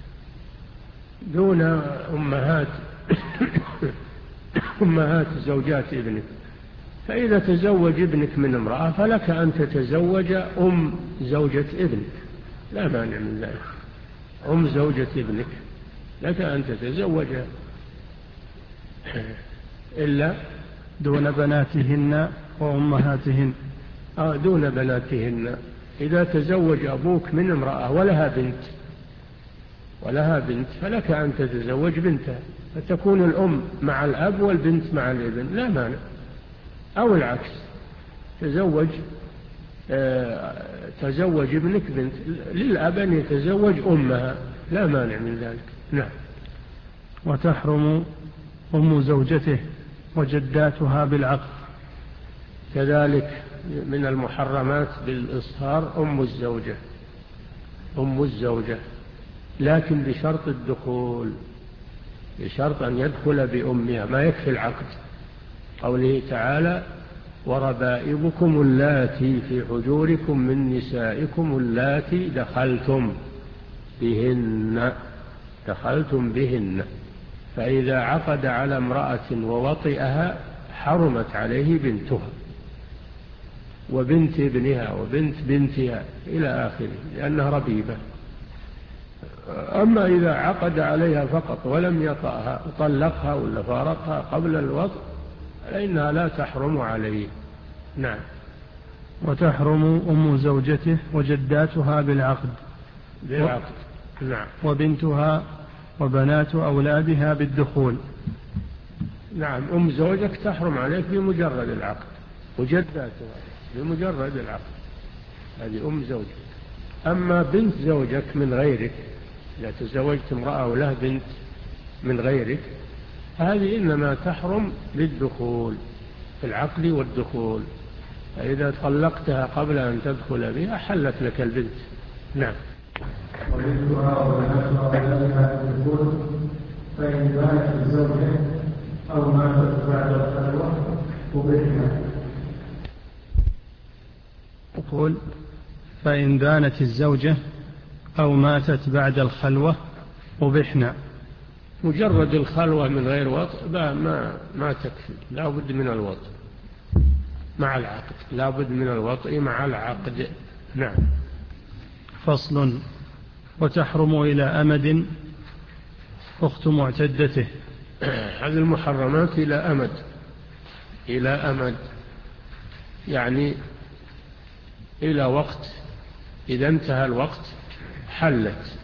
دون أمهات أمهات زوجات ابنك. فإذا تزوج ابنك من امرأة فلك أن تتزوج أم زوجة ابنك، لا مانع من ذلك. أم زوجة ابنك لك أن تتزوجها، إلا دون بناتهن وأمهاتهن. آه دون بناتهن. إذا تزوج أبوك من امرأة ولها بنت ولها بنت فلك أن تتزوج بنتها، فتكون الأم مع الأب والبنت مع الابن، لا مانع. أو العكس، تزوج آه تزوج ابنك بنت، للأب أن يتزوج أمها، لا مانع من ذلك. نعم. وتحرم أم زوجته وجداتها بالعقد. كذلك من المحرمات بالإصهار أم الزوجة أم الزوجة لكن بشرط الدخول، بشرط أن يدخل بأمها، ما يكفي العقد. قوله تعالى: وربائبكم اللاتي في حجوركم من نسائكم اللاتي دخلتم بهن دخلتم بهن. فإذا عقد على امرأة ووطئها حرمت عليه بنتها وبنت ابنها وبنت بنتها إلى آخره، لأنها ربيبة. أما إذا عقد عليها فقط ولم يطأها طلقها ولا فارقها قبل الوطء فإنها لا تحرم عليه. نعم. وتحرم أم زوجته وجداتها بالعقد بالعقد. نعم. وبنتها وبنات أولادها بالدخول. نعم. أم زوجك تحرم عليك بمجرد العقد، وجداتها بمجرد العقد، هذه أم زوجك. أما بنت زوجك من غيرك، إذا تزوجت امرأة وله بنت من غيرك، هذه إنما تحرم بالدخول، في العقد والدخول. فإذا طلقتها قبل أن تدخل بها حلت لك البنت. نعم. وبنتها وبناتها أولادها بالدخول، فإن بانت الزوجة أو ماتت بعد الخلوة أبحنا. أقول: فإن بانت الزوجة أو ماتت بعد الخلوة أبحنا. مجرد الخلوة من غير وطء ما ما تكفي، لا بد من الوطء مع العقد، لا بد من الوطء مع العقد. نعم. فصل: وتحرم إلى أمد أخت معتدته. هذه المحرمات إلى أمد، إلى أمد يعني إلى وقت، إذا انتهى الوقت حلت،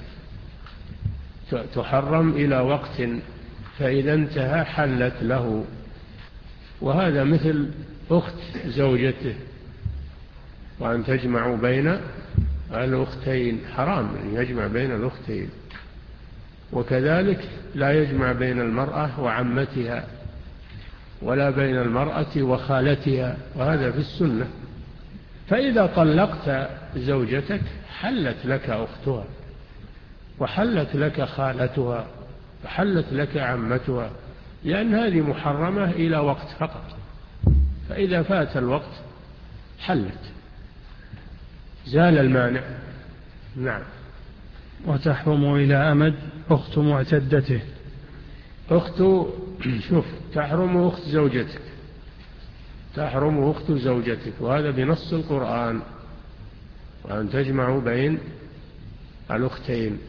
تحرم إلى وقت، فإذا انتهى حلت له. وهذا مثل أخت زوجته، وأن تجمعوا بين الأختين حرام أن يجمع بين الأختين. وكذلك لا يجمع بين المرأة وعمتها ولا بين المرأة وخالتها، وهذا في السنة. فإذا طلقت زوجتك حلت لك أختها، وحلت لك خالتها، وحلت لك عمتها، لأن هذه محرمة إلى وقت فقط، فإذا فات الوقت حلت، زال المانع. نعم. وتحرم إلى أمد أخت معتدته. أخت شوف تحرم أخت زوجتك، تحرم أخت زوجتك، وهذا بنص القرآن، وأن تجمعوا بين الأختين.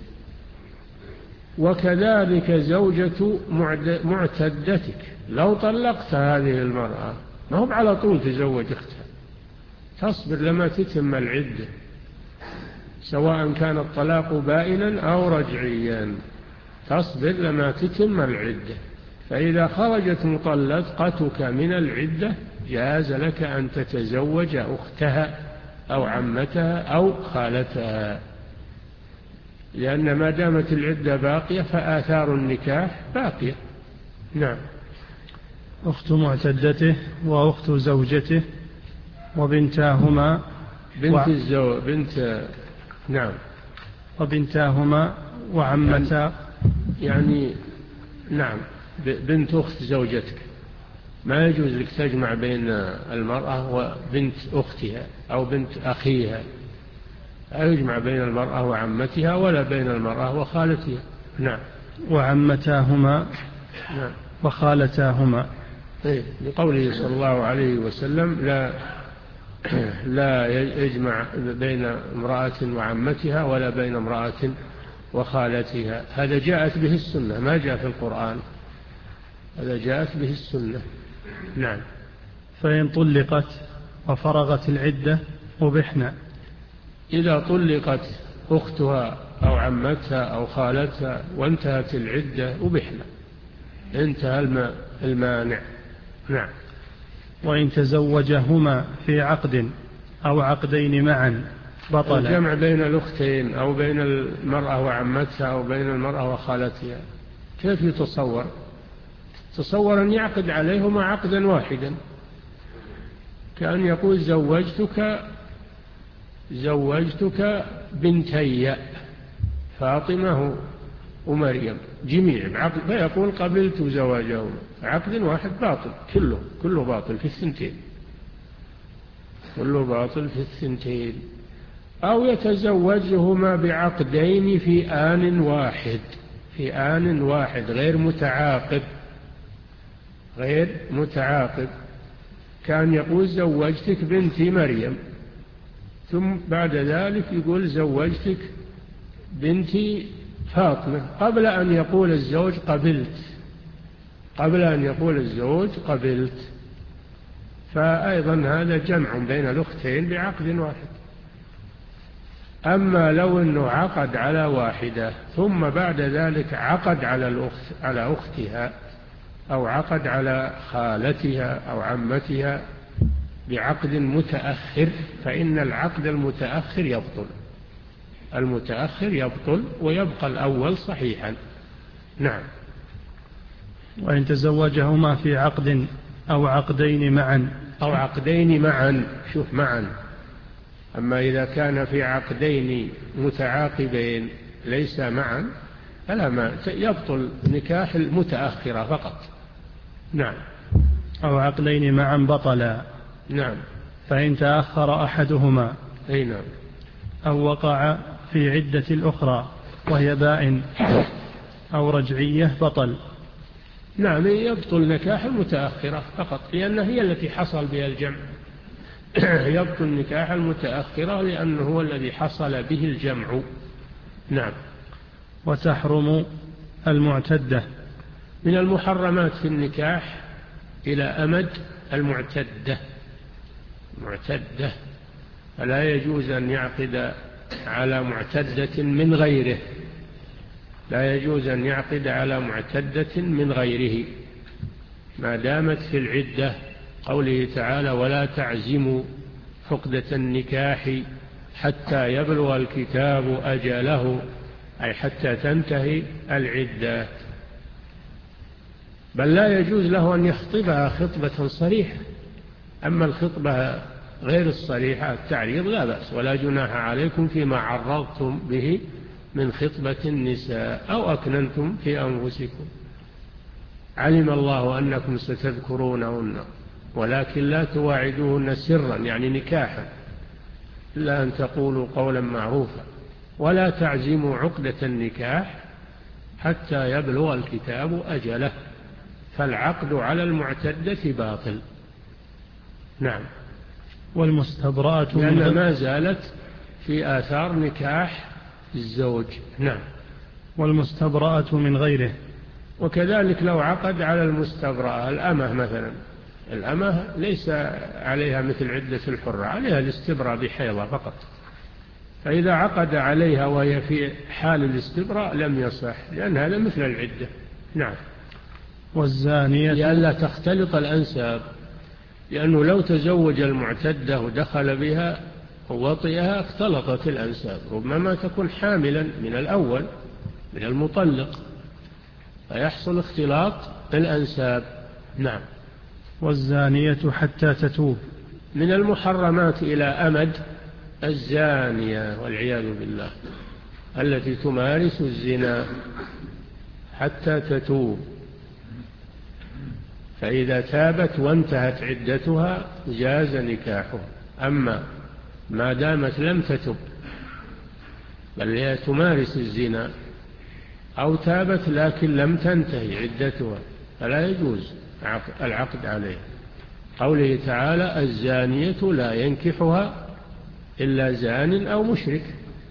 وكذلك زوجة معتدتك، لو طلقت هذه المرأة ما هو على طول تزوج أختها، تصبر لما تتم العدة، سواء كان الطلاق بائنا أو رجعيا، تصبر لما تتم العدة. فإذا خرجت مطلقتك من العدة جاز لك أن تتزوج أختها أو عمتها أو خالتها، لأن ما دامت العدة باقية فآثار النكاح باقية. نعم. أخت معتدته وأخت زوجته وبنتاهما بنت و... الزو... بنت نعم وبنتاهما وعمتا يعني... يعني نعم بنت أخت زوجتك ما يجوز لك تجمع بين المرأة وبنت أختها أو بنت أخيها، لا يجمع بين المرأة وعمتها ولا بين المرأة وخالتها. نعم. وعمتاهما نعم. وخالتاهما. إيه، لقوله صلى الله عليه وسلم لا لا يجمع بين امرأة وعمتها ولا بين امرأة وخالتها. هذا جاءت به السنة، ما جاء في القرآن، هذا جاءت به السنة. نعم. فإن طلقت وفرغت العدة أبحنا. إذا طلقت أختها أو عمتها أو خالتها وانتهت العدة أبحنا، انتهى المانع. نعم. وإن تزوجهما في عقد أو عقدين معا بطل. الجمع بين الأختين أو بين المرأة وعمتها أو بين المرأة وخالتها كيف يتصور؟ تصور أن يعقد عليهما عقدا واحدا، كأن يقول زوجتك زوجتك بنتي فاطمة ومريم جميع بعقد، فيقول قبلت زواجهما، عقد واحد باطل، كله كله باطل في الثنتين، كله باطل في الثنتين. أو يتزوجهما بعقدين في آن واحد، في آن واحد غير متعاقب، غير متعاقب، كان يقول زوجتك بنتي مريم، ثم بعد ذلك يقول زوجتك بنتي فاطمة، قبل أن يقول الزوج قبلت، قبل أن يقول الزوج قبلت. فأيضا هذا جمع بين الأختين بعقد واحد. أما لو أنه عقد على واحدة ثم بعد ذلك عقد على الأخت على أختها أو عقد على خالتها أو عمتها بعقد متأخر، فإن العقد المتأخر يبطل، المتأخر يبطل ويبقى الأول صحيحا. نعم. وإن تزوجهما في عقد أو عقدين معا، أو عقدين معا، شوف معا. أما إذا كان في عقدين متعاقبين ليس معا فلا ما يبطل نكاح المتأخرة فقط. نعم. أو عقدين معا بطلا. نعم. فإن تأخر أحدهما أي نعم. أو وقع في عدة الأخرى وهي بائن أو رجعية بطل. نعم يبطل نكاح المتأخرة فقط، لأنها هي التي حصل بها الجمع. يبطل نكاح المتأخرة لأنه هو الذي حصل به الجمع. نعم. وتحرم المعتدة. من المحرمات في النكاح إلى أمد المعتدة، معتدة فلا يجوز أن يعقد على معتدة من غيره، لا يجوز أن يعقد على معتدة من غيره ما دامت في العدة. قوله تعالى: ولا تعزموا عقدة النكاح حتى يبلغ الكتاب أجله، أي حتى تنتهي العدة. بل لا يجوز له أن يخطبها خطبة صريحة. أما الخطبة غير الصريحة التعريض لا بأس، ولا جناح عليكم فيما عرضتم به من خطبة النساء أو أكننتم في أنفسكم، علم الله أنكم ستذكرونهن ولكن لا تواعدوهن سرا، يعني نكاحا، إلا أن تقولوا قولا معروفا. ولا تعزموا عقدة النكاح حتى يبلغ الكتاب أجله، فالعقد على المعتدة باطل. نعم. والمستبرأة لأن ما زالت في آثار نكاح الزوج. نعم. والمستبرأة من غيره. وكذلك لو عقد على المستبرأة الأمة مثلا، الأمة ليس عليها مثل عدة الحرة، عليها الاستبراء بحيضة فقط، فإذا عقد عليها وهي في حال الاستبراء لم يصح، لأن هذا مثل العدة. نعم. والزانية لئلا تختلط الأنساب، لأنه لو تزوج المعتدة ودخل بها ووطئها اختلطت الأنساب، ربما تكون حاملا من الأول من المطلق فيحصل اختلاط الأنساب. نعم. والزانية حتى تتوب. من المحرمات إلى أمد الزانية والعياذ بالله، التي تمارس الزنا حتى تتوب، فإذا تابت وانتهت عدتها جاز نكاحها. أما ما دامت لم تتب بل هي تمارس الزنا أو تابت لكن لم تنتهي عدتها فلا يجوز العقد عليها. قوله تعالى: الزانية لا ينكحها إلا زان أو مشرك.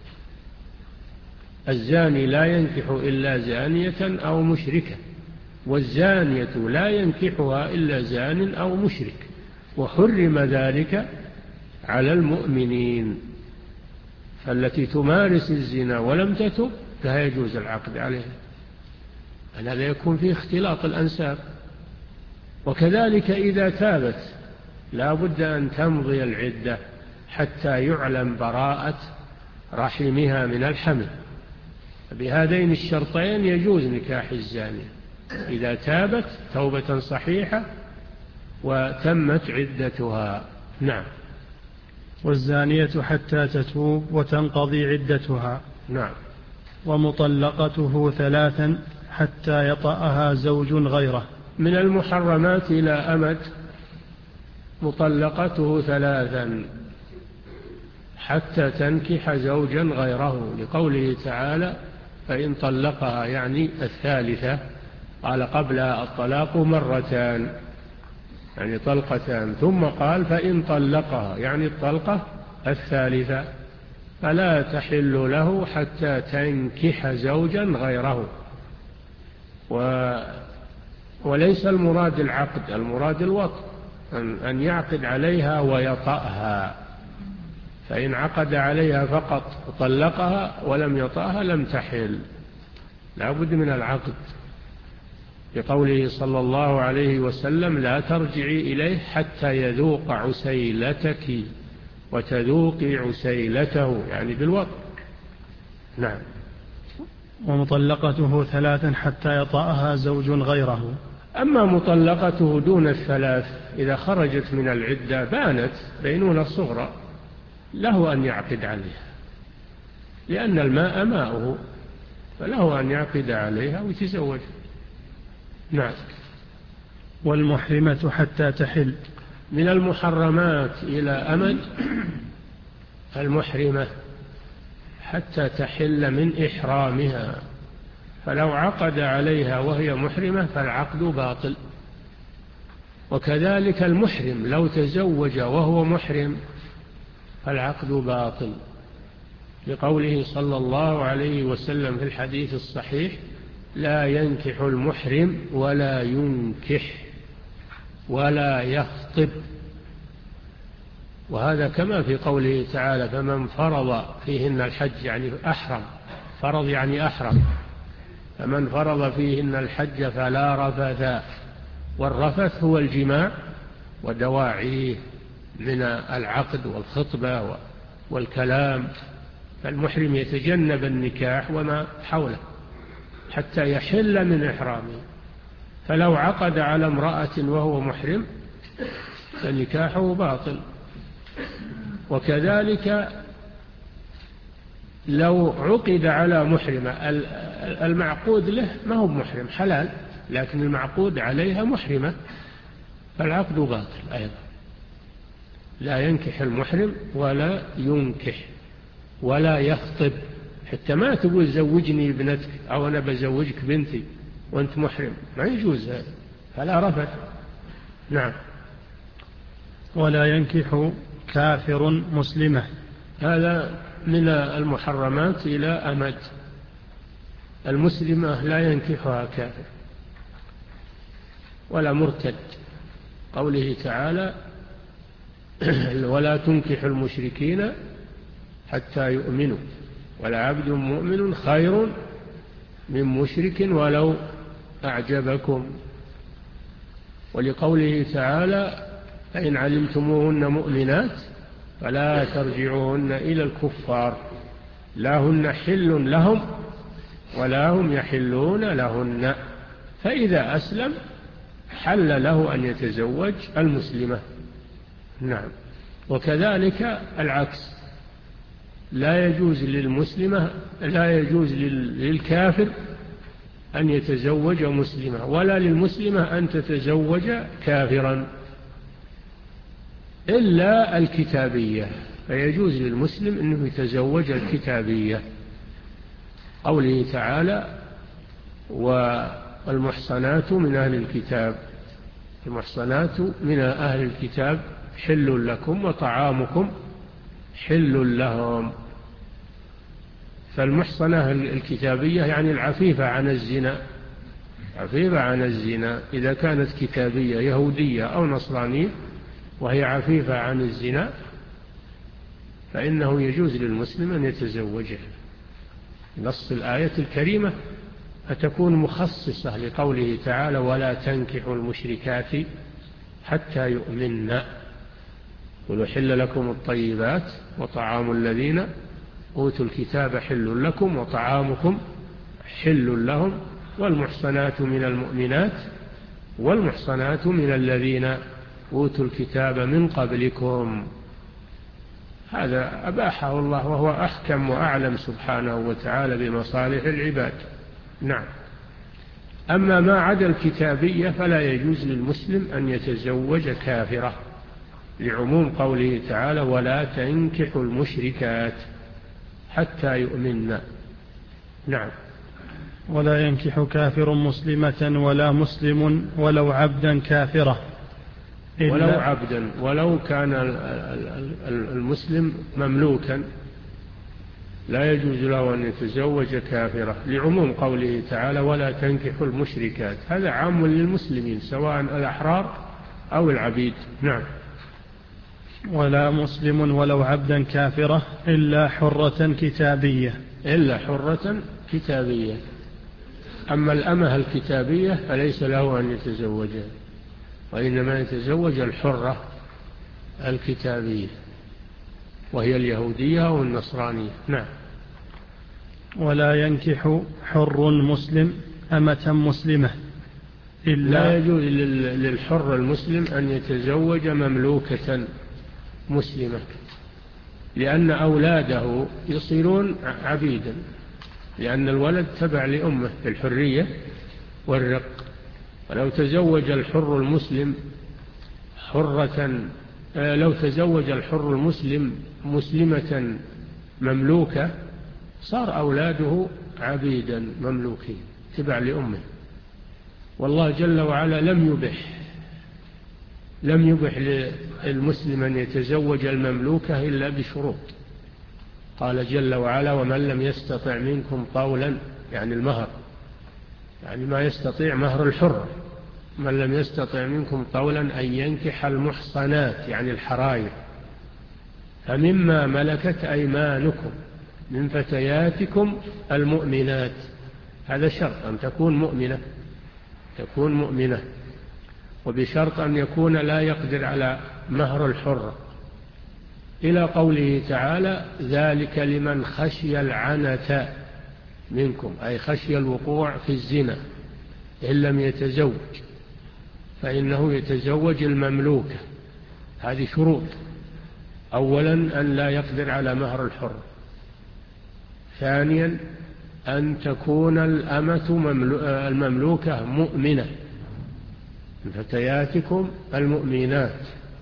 الزاني لا ينكح إلا زانية أو مشركة، والزانية لا ينكحها إلا زان أو مشرك، وحرم ذلك على المؤمنين. فالتي تمارس الزنا ولم تتب فلا يجوز العقد عليها، هذا يكون فيه اختلاط الأنساب. وكذلك إذا تابت لا بد أن تمضي العدة حتى يعلم براءة رحمها من الحمل. بهذين الشرطين يجوز نكاح الزانية، إذا تابت توبة صحيحة وتمت عدتها. نعم. والزانية حتى تتوب وتنقضي عدتها. نعم. ومطلقته ثلاثا حتى يطأها زوج غيره. من المحرمات إلى أمد مطلقته ثلاثا حتى تنكح زوجا غيره، لقوله تعالى: فإن طلقها، يعني الثالثة، قال قبلها الطلاق مرتان يعني طلقتان، ثم قال فإن طلقها يعني الطلقة الثالثة، فلا تحل له حتى تنكح زوجا غيره. و وليس المراد العقد، المراد الوطء، أن يعقد عليها ويطأها. فإن عقد عليها فقط وطلقها ولم يطأها لم تحل، لا بد من العقد، بقوله صلى الله عليه وسلم: لا ترجعي إليه حتى يذوق عسيلتك وتذوقي عسيلته، يعني بالوطء. نعم. ومطلقته ثلاثا حتى يطأها زوج غيره. أما مطلقته دون الثلاث إذا خرجت من العدة بانت بينونة صغرى له أن يعقد عليها، لأن الماء ماؤه، فله أن يعقد عليها ويتزوج. نعم. والمحرمة حتى تحل. من المحرمات إلى أمد المحرمة حتى تحل من إحرامها، فلو عقد عليها وهي محرمة فالعقد باطل. وكذلك المحرم لو تزوج وهو محرم فالعقد باطل، لقوله صلى الله عليه وسلم في الحديث الصحيح: لا ينكح المحرم ولا ينكح ولا يخطب. وهذا كما في قوله تعالى فمن فرض فيهن الحج يعني أحرم، فرض يعني أحرم، فمن فرض فيهن الحج فلا رفث، والرفث هو الجماع ودواعيه من العقد والخطبة والكلام، فالمحرم يتجنب النكاح وما حوله حتى يحل من إحرامه، فلو عقد على امرأة وهو محرم فنكاحه باطل. وكذلك لو عقد على محرمة، المعقود له ما هو محرم حلال، لكن المعقود عليها محرمة، فالعقد باطل أيضا. لا ينكح المحرم ولا ينكح ولا يخطب، حتى ما تقول زوجني ابنتك أو أنا بزوجك بنتي وأنت محرم، ما يجوز هذا، فلا رفث. نعم. ولا ينكح كافر مسلمة، هذا من المحرمات إلى أمد. المسلمة لا ينكحها كافر ولا مرتد، قوله تعالى ولا تنكح المشركين حتى يؤمنوا ولعبد مؤمن خير من مشرك ولو أعجبكم. ولقوله تعالى فإن علمتموهن مؤمنات فلا ترجعوهن إلى الكفار لا هن حل لهم ولا هم يحلون لهن، فإذا أسلم حل له أن يتزوج المسلمة. نعم. وكذلك العكس، لا يجوز للمسلمة لا يجوز للكافر أن يتزوج مسلمة، ولا للمسلمة أن تتزوج كافرا، إلا الكتابية، فيجوز للمسلم أنه يتزوج الكتابية، قوله تعالى والمحصنات من أهل الكتاب، المحصنات من أهل الكتاب حل لكم وطعامكم حل لهم. فالمحصنة الكتابية يعني العفيفة عن الزنا، عفيفة عن الزنا، إذا كانت كتابية يهودية أو نصرانية وهي عفيفة عن الزنا فإنه يجوز للمسلم أن يتزوجها. نص الآية الكريمة فتكون مخصصة لقوله تعالى ولا تنكحوا المشركات حتى يؤمنن قل أحل لكم الطيبات وطعام الذين أوتوا الكتاب حل لكم وطعامكم حل لهم والمحصنات من المؤمنات والمحصنات من الذين أوتوا الكتاب من قبلكم. هذا أباحه الله وهو أحكم وأعلم سبحانه وتعالى بمصالح العباد. نعم. أما ما عدا الكتابية فلا يجوز للمسلم أن يتزوج كافرة، لعموم قوله تعالى ولا تنكحوا المشركات حتى يؤمنن. نعم. ولا ينكح كافر مسلمة ولا مسلم ولو عبدا كافرة، ولو عبدا، ولو كان المسلم مملوكا لا يجوز له أن يتزوج كافرة، لعموم قوله تعالى ولا تنكحوا المشركات، هذا عام للمسلمين سواء الأحرار أو العبيد. نعم. ولا مسلم ولو عبدا كافرة إلا حرة كتابية، إلا حرة كتابية. أما الأمة الكتابية فليس له أن يتزوجها، وإنما يتزوج الحرة الكتابية وهي اليهودية والنصرانية. نعم. ولا ينكح حر مسلم أمة مسلمة إلا لا يجوز للحر المسلم أن يتزوج مملوكة مسلمة، لأن أولاده يصيرون عبيدا، لأن الولد تبع لأمه في الحرية والرق. ولو تزوج الحر المسلم حرة لو تزوج الحر المسلم مسلمة مملوكة صار أولاده عبيدا مملوكين تبع لأمه. والله جل وعلا لم يبح لم يبح للمسلم أن يتزوج المملوكة إلا بشروط. قال جل وعلا ومن لم يستطع منكم طولا، يعني المهر، يعني ما يستطيع مهر الحر، من لم يستطع منكم طولا أن ينكح المحصنات يعني الحراير فمما ملكت أيمانكم من فتياتكم المؤمنات، هذا شرط أن تكون مؤمنة، تكون مؤمنة، وبشرط أن يكون لا يقدر على مهر الحرة، إلى قوله تعالى ذلك لمن خشي العنة منكم، أي خشي الوقوع في الزنا إن لم يتزوج، فإنه يتزوج المملوكة. هذه شروط: أولا أن لا يقدر على مهر الحرة، ثانيا أن تكون الأمة المملوكة مؤمنة من فتياتكم المؤمنات،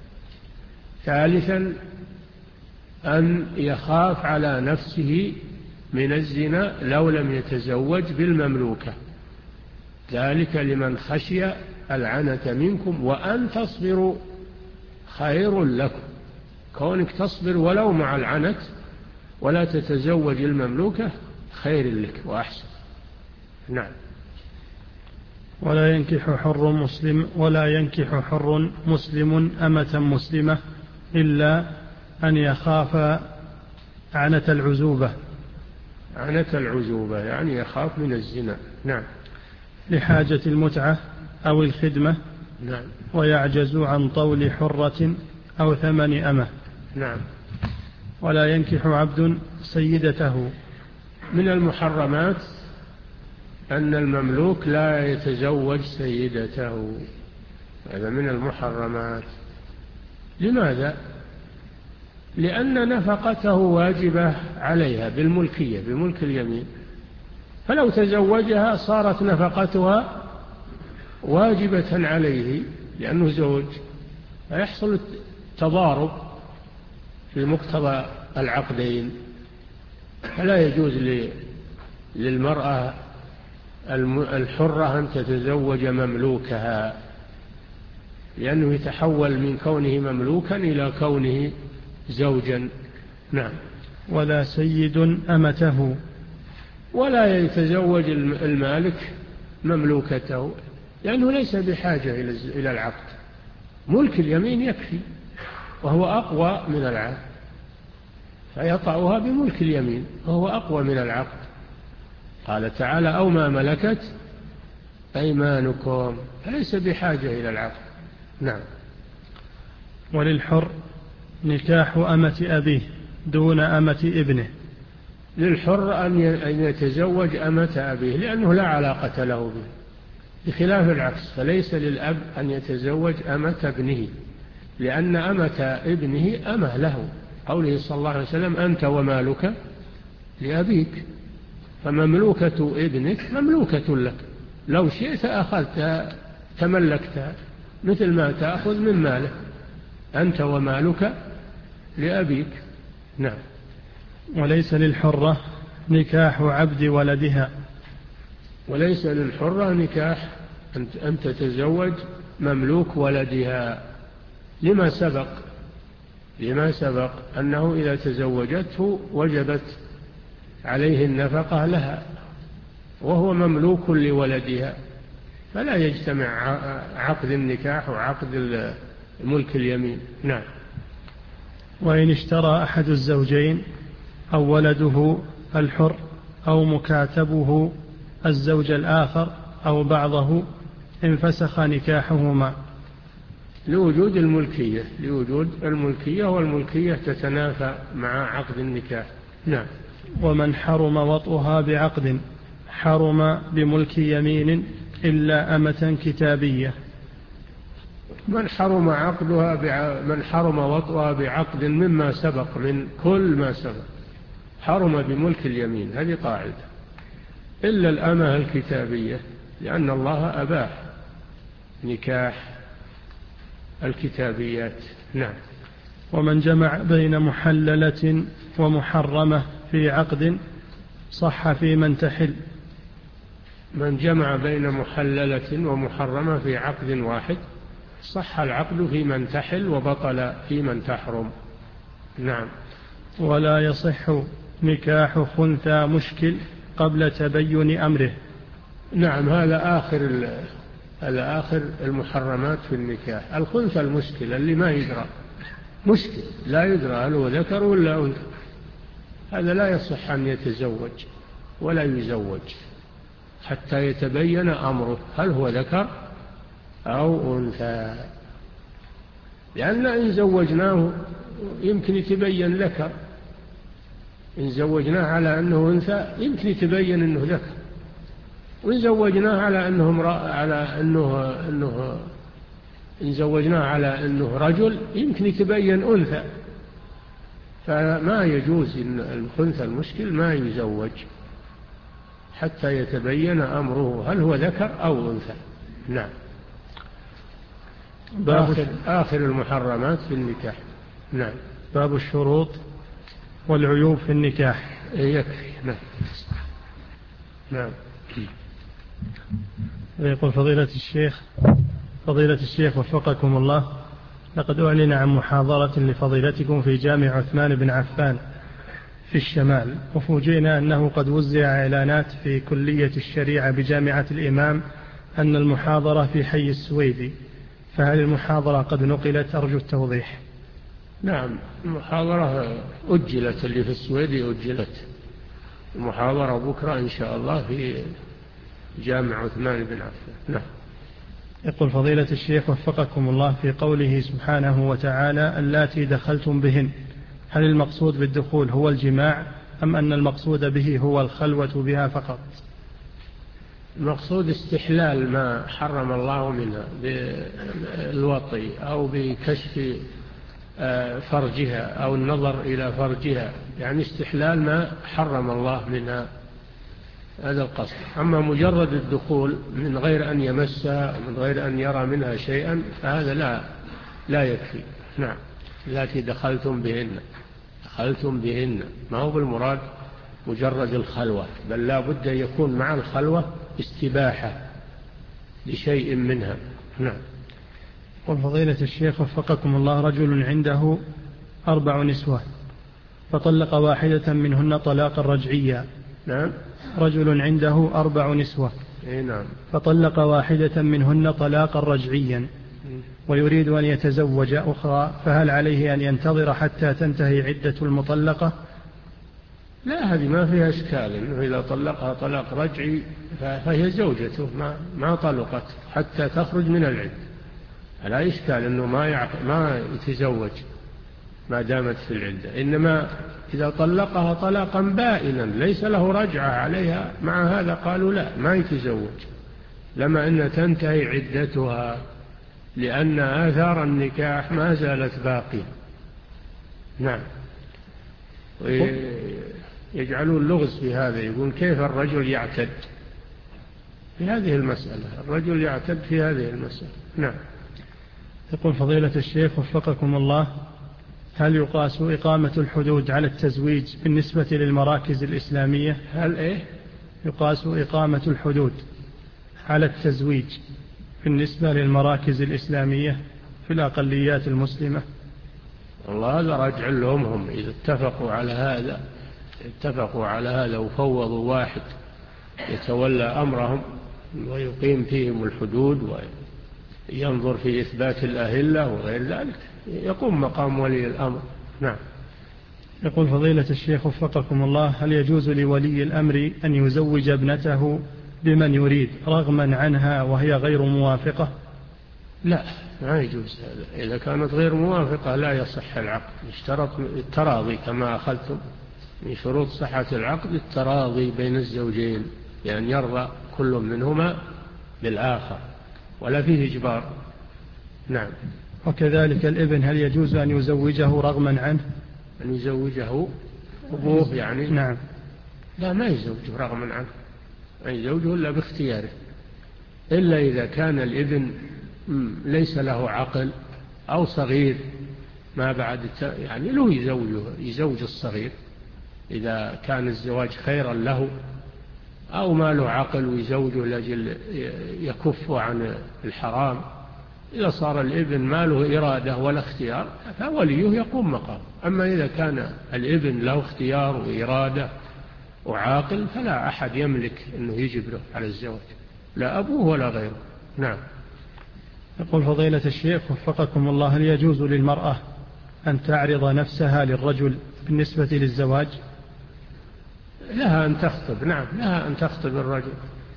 ثالثا أن يخاف على نفسه من الزنا لو لم يتزوج بالمملوكة، ذلك لمن خشي العنة منكم وأن تصبروا خير لكم. كونك تصبر ولو مع العنة ولا تتزوج المملوكة خير لك وأحسن. نعم. ولا ينكح حر مسلم ولا ينكح حر مسلم أمة مسلمة إلا أن يخاف عنة العزوبة. عنة العزوبة يعني يخاف من الزنا. نعم. لحاجة المتعة أو الخدمة. نعم. ويعجز عن طول حرة أو ثمن أمة. نعم. ولا ينكح عبد سيدته. من المحرمات أن المملوك لا يتزوج سيدته، هذا من المحرمات. لماذا؟ لأن نفقته واجبة عليها بالملكية، بملك اليمين، فلو تزوجها صارت نفقتها واجبة عليه لأنه زوج، فيحصل التضارب في مقتضى العقدين. فلا يجوز للمرأة الحرة أن تتزوج مملوكها، لأنه يتحول من كونه مملوكا إلى كونه زوجا. نعم. ولا سيد أمته. ولا يتزوج المالك مملوكته، لأنه ليس بحاجة إلى العقد، ملك اليمين يكفي وهو أقوى من العقد، فيطأها بملك اليمين وهو أقوى من العقد. قال تعالى أو ما ملكت أيمانكم، فليس بحاجة إلى العقد. نعم. وللحر نكاح أمة أبيه دون أمة ابنه. للحر أن يتزوج أمة أبيه لأنه لا علاقة له به، بخلاف العكس، فليس للأب أن يتزوج أمة ابنه، لأن أمة ابنه أمه له، قوله صلى الله عليه وسلم أنت ومالك لأبيك، فمملوكة ابنك مملوكة لك، لو شئت أخذت تملكتها مثل ما تأخذ من ماله، أنت ومالك لأبيك. نعم. وليس للحرة نكاح عبد ولدها. وليس للحرة نكاح أن تتزوج مملوك ولدها، لما سبق لما سبق أنه إذا تزوجته وجبت عليه النفقة لها وهو مملوك لولدها، فلا يجتمع عقد النكاح وعقد ملك اليمين. نعم. وإن اشترى أحد الزوجين أو ولده الحر أو مكاتبه الزوج الآخر أو بعضه انفسخ نكاحهما. لوجود الملكية لوجود الملكية والملكية تتنافى مع عقد النكاح. نعم. ومن حرم وطئها بعقد حرم بملك يمين إلا أمة كتابية. من حرم عقدها بع... من حرم وطئها بعقد مما سبق من كل ما سبق حرم بملك اليمين، هذه قاعدة، إلا الأمة الكتابية، لأن الله أباح نكاح الكتابيات. نعم. ومن جمع بين محللة ومحرمة في عقد صح في من تحل. من جمع بين محللة ومحرمة في عقد واحد صح العقد في من تحل وبطل في من تحرم. نعم. ولا يصح نكاح خنثى مشكل قبل تبين أمره. نعم. هذا آخر الآخر المحرمات في النكاح، الخنثى المشكل اللي ما يدرى مشكل، لا يدرى هل هو ذكر ولا أنثى. هذا لا يصح أن يتزوج ولا يزوج حتى يتبين أمره هل هو ذكر أو أنثى، لأن إن زوجناه يمكن يتبين ذكر، إن زوجناه على أنه أنثى يمكن يتبين أنه ذكر، وإن زوجناه على أنه على أنه أنه إن زوجناه على أنه رجل يمكن يتبين أنثى. فما يجوز إن الخنثى المشكل ما يزوج حتى يتبين أمره هل هو ذكر أو أنثى. نعم. آخر, آخر المحرمات في النكاح. نعم. باب الشروط والعيوب في النكاح. يكفي. نعم. نعم. يقول فضيلة الشيخ فضيلة الشيخ وفقكم الله، لقد أعلن عن محاضرة لفضيلتكم في جامع عثمان بن عفان في الشمال، وفوجئنا أنه قد وزع إعلانات في كلية الشريعة بجامعة الإمام أن المحاضرة في حي السويدي، فهل المحاضرة قد نقلت؟ أرجو التوضيح. نعم، المحاضرة أجلت، اللي في السويدي أجلت. المحاضرة بكرة إن شاء الله في جامع عثمان بن عفان. نعم. يقول فضيلة الشيخ وفقكم الله، في قوله سبحانه وتعالى اللاتي دخلتم بهن، هل المقصود بالدخول هو الجماع أم أن المقصود به هو الخلوة بها فقط؟ المقصود استحلال ما حرم الله منها بالوطي أو بكشف فرجها أو النظر إلى فرجها، يعني استحلال ما حرم الله منها، هذا القصد. أما مجرد الدخول من غير أن يمسها من غير أن يرى منها شيئا فهذا لا لا يكفي. نعم. التي دخلتم بهن، دخلتم بهن ما هو بالمراد مجرد الخلوة، بل لا بد أن يكون مع الخلوة استباحة لشيء منها. نعم. وفضيلة الشيخ وفقكم الله، رجل عنده أربع نسوة فطلق واحدة منهن طلاقا رجعيا. نعم. رجل عنده أربع نسوة إيه نعم. فطلق واحدة منهن طلاقا رجعيا ويريد أن يتزوج أخرى، فهل عليه أن ينتظر حتى تنتهي عدة المطلقة؟ لا، هذه ما فيها إشكال، إنه إذا طلقها طلاق رجعي فهي زوجته، ما ما طلقت حتى تخرج من العدة، لا إشكال إنه ما ما يتزوج ما دامت في العدة. إنما إذا طلقها طلاقا بائنا ليس له رجعة عليها، مع هذا قالوا لا، ما يتزوج لما أن تنتهي عدتها، لأن آثار النكاح ما زالت باقية. نعم. يجعلون لغز في هذا، يقول كيف الرجل يعتد في هذه المسألة، الرجل يعتد في هذه المسألة. نعم. يقول فضيلة الشيخ وفقكم الله، هل يقاس إقامة الحدود على التزويج بالنسبة للمراكز الإسلامية؟ هل إيه؟ يقاس إقامة الحدود على التزويج بالنسبة للمراكز الإسلامية في الأقليات المسلمة؟ والله هذا راجع لهم، هم إذا اتفقوا على هذا اتفقوا على هذا وفوضوا واحد يتولى أمرهم ويقيم فيهم الحدود وينظر في إثبات الأهلة وغير ذلك، يقوم مقام ولي الأمر. نعم. يقول فضيلة الشيخ وفقكم الله، هل يجوز لولي الأمر أن يزوج ابنته بمن يريد رغما عنها وهي غير موافقة؟ لا، ما يجوز هذا. إذا كانت غير موافقة لا يصح العقد. يشترط التراضي كما أخذتم، من شروط صحة العقد التراضي بين الزوجين، يعني يرضى كل منهما بالآخر ولا فيه إجبار. نعم. وكذلك الابن، هل يجوز أن يزوجه رغما عنه؟ أن يزوجه أبوه يعني؟ نعم. لا، ما يزوجه رغما عنه، ما يزوجه إلا باختياره، إلا إذا كان الابن ليس له عقل أو صغير ما بعد يعني له يزوجه يزوج الصغير إذا كان الزواج خيرا له، أو ما له عقل ويزوجه لأجل يكف عن الحرام. إذا صار الابن ما له إرادة ولا اختيار فوليه يقوم مقام. أما إذا كان الابن له اختيار وإرادة وعاقل فلا أحد يملك أنه يجبره على الزواج، لا أبوه ولا غيره. نعم. يقول فضيلة الشيخ وفقكم الله، هل يجوز للمرأة أن تعرض نفسها للرجل بالنسبة للزواج؟ لها أن تخطب، نعم لها أن تخطب الرجل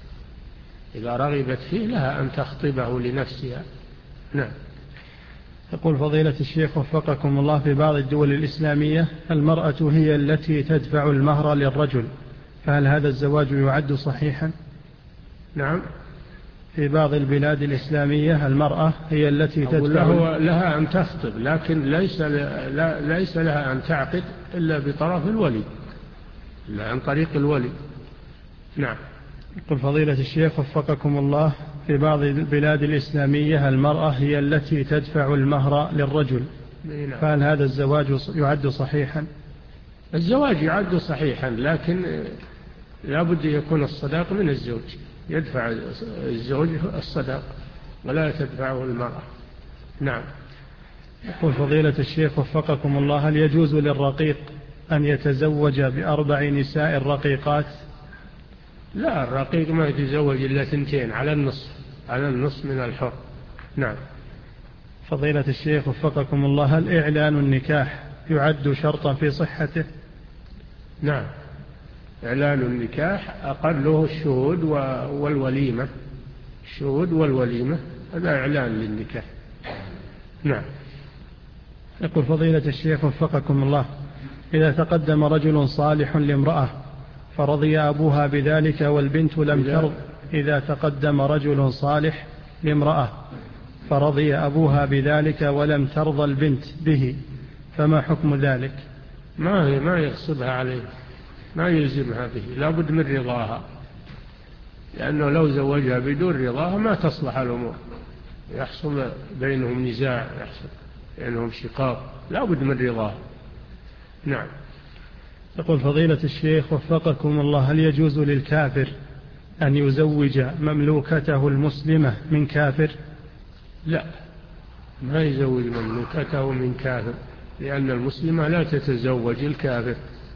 إذا رغبت فيه، لها أن تخطبه لنفسها. نعم. يقول فضيلة الشيخ وفقكم الله، في بعض الدول الإسلامية المرأة هي التي تدفع المهر للرجل، فهل هذا الزواج يعد صحيحا؟ نعم. في بعض البلاد الإسلامية المرأة هي التي تدفع له لها أن تخطب، لكن ليس, لا ليس لها أن تعقد إلا بطرف الولي، إلا عن طريق الولي. نعم. يقول فضيلة الشيخ وفقكم الله، في بعض البلاد الإسلامية المرأة هي التي تدفع المهر للرجل، نعم. فهل هذا الزواج يعد صحيحا؟ الزواج يعد صحيحا، لكن لا بد يكون الصداق من الزوج، يدفع الزوج الصداق ولا تدفعه المرأة. نعم. يقول فضيلة الشيخ وفقكم الله، هل يجوز للرقيق أن يتزوج بأربع نساء رقيقات؟ لا، الرقيق ما يتزوج إلا ثنتين على النصف، على النصف من الحر. نعم. فضيلة الشيخ وفقكم الله، هل إعلان النكاح يعد شرطا في صحته؟ نعم، إعلان النكاح أقله الشهود والوليمة، الشهود والوليمة هذا إعلان للنكاح. نعم. يقول فضيلة الشيخ وفقكم الله، إذا تقدم رجل صالح لامرأة فرضي أبوها بذلك والبنت لم ترض، إذا تقدم رجل صالح لامرأة فرضي أبوها بذلك ولم ترضى البنت به، فما حكم ذلك؟ ما هي ما يغصبها عليه، ما يلزمها به، لا بد من رضاها، لأنه لو زوجها بدون رضاها ما تصلح الأمور، يحصل بينهم نزاع، يحصل بينهم شقاق، لا بد من رضاها. نعم. يقول فضيلة الشيخ وفقكم الله، هل يجوز للكافر أن يزوج مملوكته المسلمة من كافر؟ لا، ما يزوج مملوكته من كافر، لأن المسلمة لا تتزوج الكافر،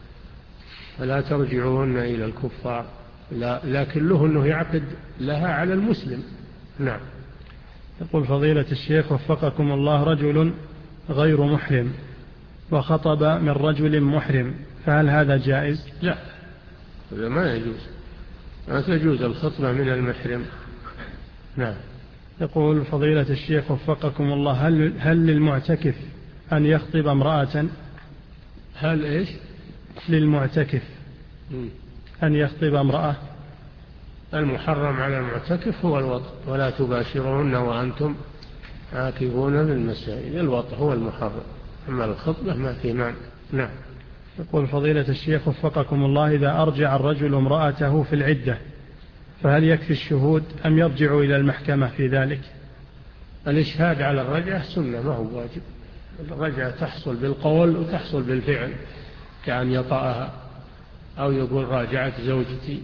فلا ترجعوهن إلى الكفار، لا، لكن له أنه يعقد لها على المسلم. نعم. يقول فضيلة الشيخ وفقكم الله، رجل غير محرم وخطب من رجل محرم، فهل هذا جائز؟ لا، هذا ما يجوز، ما تجوز الخطبة من المحرم. نعم. يقول فضيلة الشيخ وفقكم الله، هل, هل للمعتكف أن يخطب امرأة؟ هل إيش؟ للمعتكف أن يخطب امرأة؟ المحرم على المعتكف هو الوطء، ولا تباشرون وأنتم عاكفون في المساجد، الوطء هو المحرم، أما الخطبة ما في معنى. نعم. يقول فضيلة الشيخ وفقكم الله، إذا أرجع الرجل امرأته في العدة فهل يكفي الشهود أم يرجع إلى المحكمة في ذلك؟ الإشهاد على الرجعة سنة، ما هو واجب. الرجعة تحصل بالقول وتحصل بالفعل، كأن يطأها أو يقول راجعت زوجتي،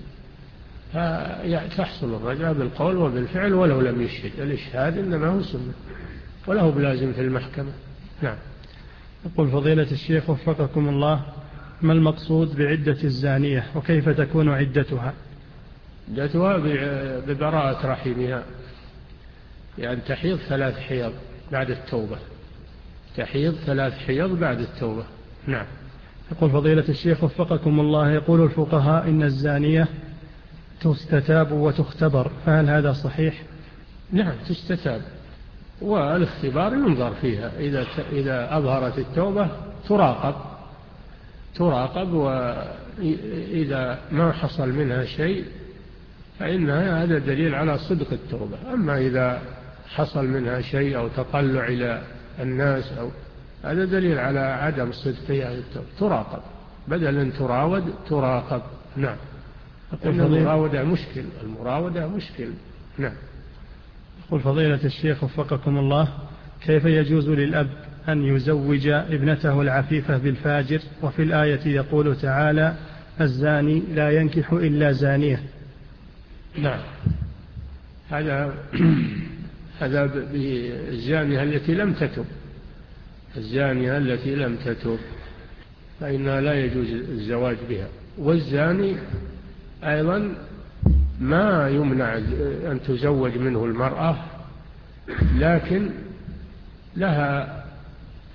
تحصل الرجعة بالقول وبالفعل ولو لم يشهد. الإشهاد إنما هو سنة وله بلازم في المحكمة. نعم. يقول فضيلة الشيخ وفقكم الله، ما المقصود بعدة الزانية وكيف تكون عدتها؟ عدتها ببراءة رحمها، يعني تحيض ثلاث حيض بعد التوبة، تحيض ثلاث حيض بعد التوبة. نعم. يقول فضيلة الشيخ وفقكم الله، يقول الفقهاء إن الزانية تستتاب وتختبر، فهل هذا صحيح؟ نعم، تستتاب، والاختبار ينظر فيها، إذا إذا أظهرت التوبة تراقب تراقب وإذا ما حصل منها شيء فإنها هذا دليل على صدق التوبة. أما إذا حصل منها شيء أو تطلع إلى الناس أو هذا دليل على عدم صدقها التوبة، تراقب بدل أن تراود تراقب. نعم. إن المراودة مشكل، المراودة مشكل. نعم. يقول فضيلة الشيخ وفقكم الله، كيف يجوز للأب أن يزوج ابنته العفيفة بالفاجر، وفي الآية يقول تعالى الزاني لا ينكح إلا زانية؟ نعم، هذا هذا بالزانية التي لم تتب، الزانية التي لم تتب فإنها لا يجوز الزواج بها. والزاني أيضا ما يمنع أن تزوج منه المرأة، لكن لها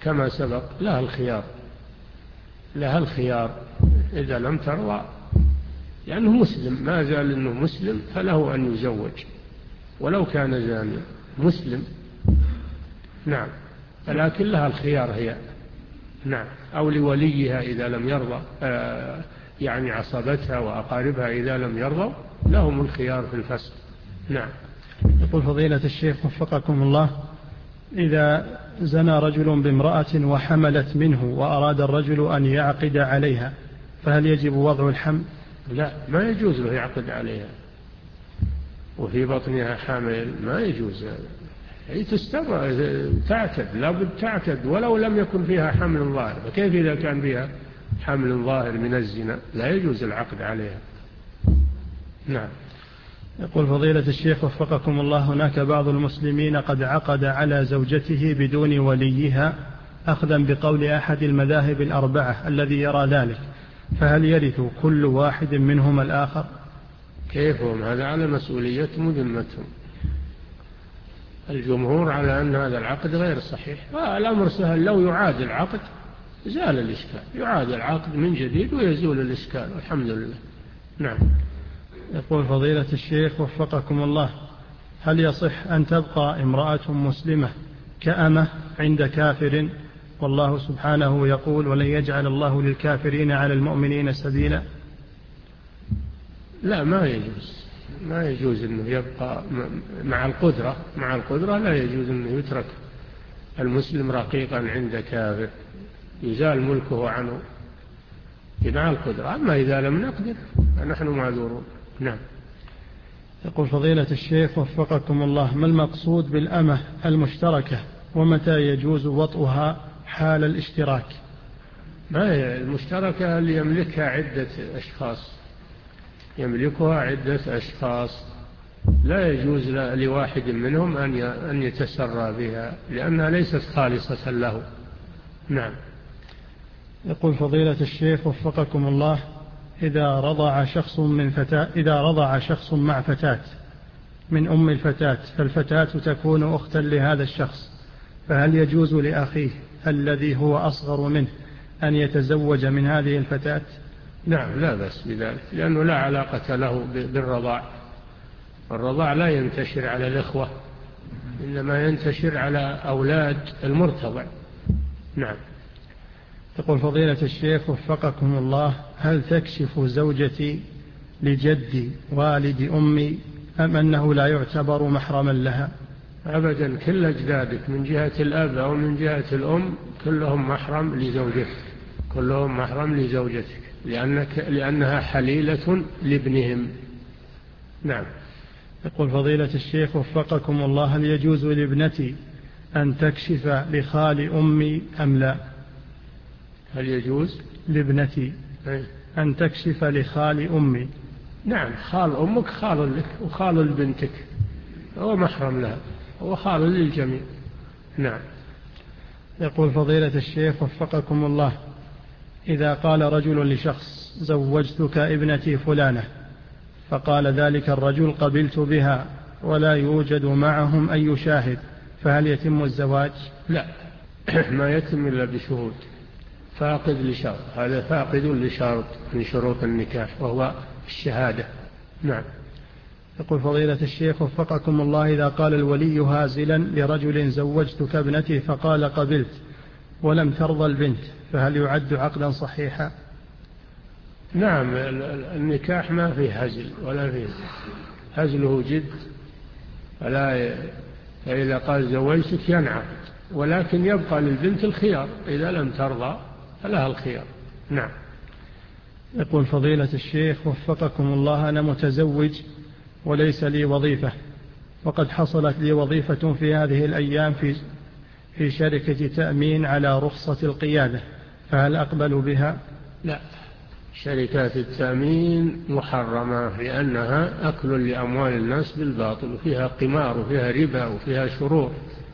كما سبق لها الخيار، لها الخيار إذا لم ترضى، لأنه مسلم، ما زال أنه مسلم فله أن يزوج ولو كان زانيا مسلم. نعم، لكن لها الخيار هي. نعم، أو لوليها إذا لم يرضى، آه يعني عصبتها وأقاربها إذا لم يرضوا لهم الخيار في الفسق. نعم. يقول فضيلة الشيخ وفقكم الله: إذا زنى رجل بامرأة وحملت منه وأراد الرجل أن يعقد عليها، فهل يجب وضع الحمل؟ لا، ما يجوز له يعقد عليها وفي بطنها حامل، ما يجوز. هي تستمر تعتد، لا بد تعتد ولو لم يكن فيها حمل ظاهر، فكيف إذا كان فيها حمل ظاهر من الزنا؟ لا يجوز العقد عليها. نعم. يقول فضيلة الشيخ وفقكم الله: هناك بعض المسلمين قد عقد على زوجته بدون وليها أخذا بقول أحد المذاهب الأربعة الذي يرى ذلك، فهل يرث كل واحد منهم الآخر؟ كيف هم؟ هذا على مسؤوليتهم وذمتهم. الجمهور على أن هذا العقد غير صحيح. الأمر سهل، لو يعاد العقد زال الإشكال، يعاد العقد من جديد ويزول الإشكال والحمد لله. نعم. يقول فضيلة الشيخ وفقكم الله: هل يصح أن تبقى امرأة مسلمة كأمة عند كافر والله سبحانه يقول: ولن يجعل الله للكافرين على المؤمنين سبيلا؟ لا، ما يجوز، ما يجوز أنه يبقى مع القدرة، مع القدرة لا يجوز أنه يترك المسلم رقيقا عند كافر، يزال ملكه عنه مع القدرة. أما إذا لم نقدر فنحن معذورون. نعم. يقول فضيلة الشيخ وفقكم الله: ما المقصود بالأمة المشتركة، ومتى يجوز وطئها حال الاشتراك؟ ما هي المشتركة؟ اللي يملكها عدة أشخاص، يملكها عدة أشخاص، لا يجوز لواحد منهم أن يتسرى بها لأنها ليست خالصة له. نعم. يقول فضيلة الشيخ وفقكم الله: إذا رضع شخص من فتاة إذا رضع شخص مع فتاة من أم الفتاة، فالفتاة تكون أختا لهذا الشخص، فهل يجوز لأخيه الذي هو أصغر منه أن يتزوج من هذه الفتاة؟ نعم، لا بأس بذلك، لأنه لا علاقة له بالرضاع. الرضاع لا ينتشر على الإخوة، إنما ينتشر على أولاد المرتضع. نعم. يقول فضيلة الشيخ وفقكم الله: هل تكشف زوجتي لجدي والد أمي أم أنه لا يعتبر محرما لها؟ أبدا، كل أجدادك من جهة الأب أو من جهة الأم كلهم محرم لزوجتك، كلهم محرم لزوجتك، لأنك لأنها حليلة لابنهم. نعم. يقول فضيلة الشيخ وفقكم الله: هل يجوز لابنتي أن تكشف لخال أمي أم لا؟ هل يجوز لابنتي أن تكشف لخال أمي؟ نعم، خال أمك خال لك وخال لبنتك، هو محرم لها، هو خال للجميع. نعم. يقول فضيلة الشيخ وفقكم الله: إذا قال رجل لشخص: زوجتك ابنتي فلانة، فقال ذلك الرجل: قبلت بها، ولا يوجد معهم أي شاهد، فهل يتم الزواج؟ لا، ما يتم إلا بشهود، فاقد لشرط، هذا فاقد لشرط من شروط النكاح وهو الشهادة. نعم. يقول فضيلة الشيخ وفقكم الله: إذا قال الولي هازلا لرجل: زوجتك ابنتي، فقال قبلت، ولم ترضى البنت، فهل يعد عقدا صحيحا؟ نعم، النكاح ما فيه هزل ولا فيه هزله جد، فلا، فإذا قال زوجتك ينعقد، ولكن يبقى للبنت الخيار، إذا لم ترضى فلها الخيار. نعم. يقول فضيلة الشيخ وفقكم الله: أنا متزوج وليس لي وظيفة، وقد حصلت لي وظيفة في هذه الأيام في في شركة تأمين على رخصة القيادة، فهل أقبل بها؟ لا، شركات التأمين محرمة لأنها أكل لأموال الناس بالباطل، وفيها قمار وفيها ربا وفيها شرور،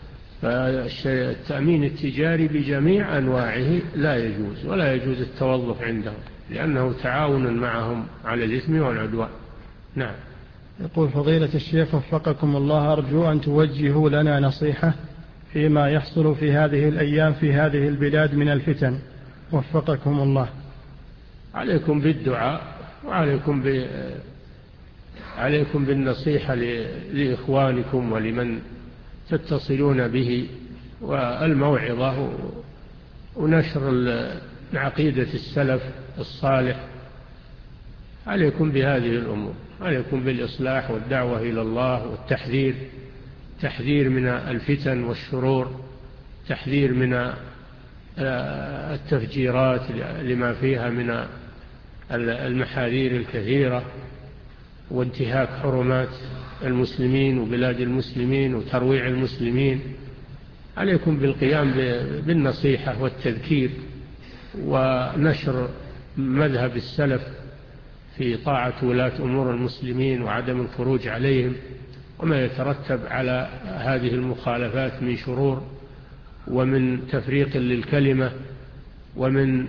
فالتأمين التجاري بجميع أنواعه لا يجوز، ولا يجوز التوظف عندهم لأنه تعاون معهم على الإثم والعدوان. نعم. يقول فضيلة الشيخ وفقكم الله: أرجو أن توجهوا لنا نصيحة فيما يحصل في هذه الأيام في هذه البلاد من الفتن، وفقكم الله. عليكم بالدعاء، وعليكم ب... عليكم بالنصيحة لإخوانكم ولمن تتصلون به، والموعظة ونشر عقيدة السلف الصالح. عليكم بهذه الأمور، عليكم بالإصلاح والدعوة إلى الله والتحذير، تحذير من الفتن والشرور، تحذير من التفجيرات لما فيها من المحاذير الكثيرة، وانتهاك حرمات المسلمين وبلاد المسلمين وترويع المسلمين. عليكم بالقيام بالنصيحة والتذكير ونشر مذهب السلف في طاعة ولاة أمور المسلمين وعدم الخروج عليهم وما يترتب على هذه المخالفات من شرور ومن تفريق للكلمة ومن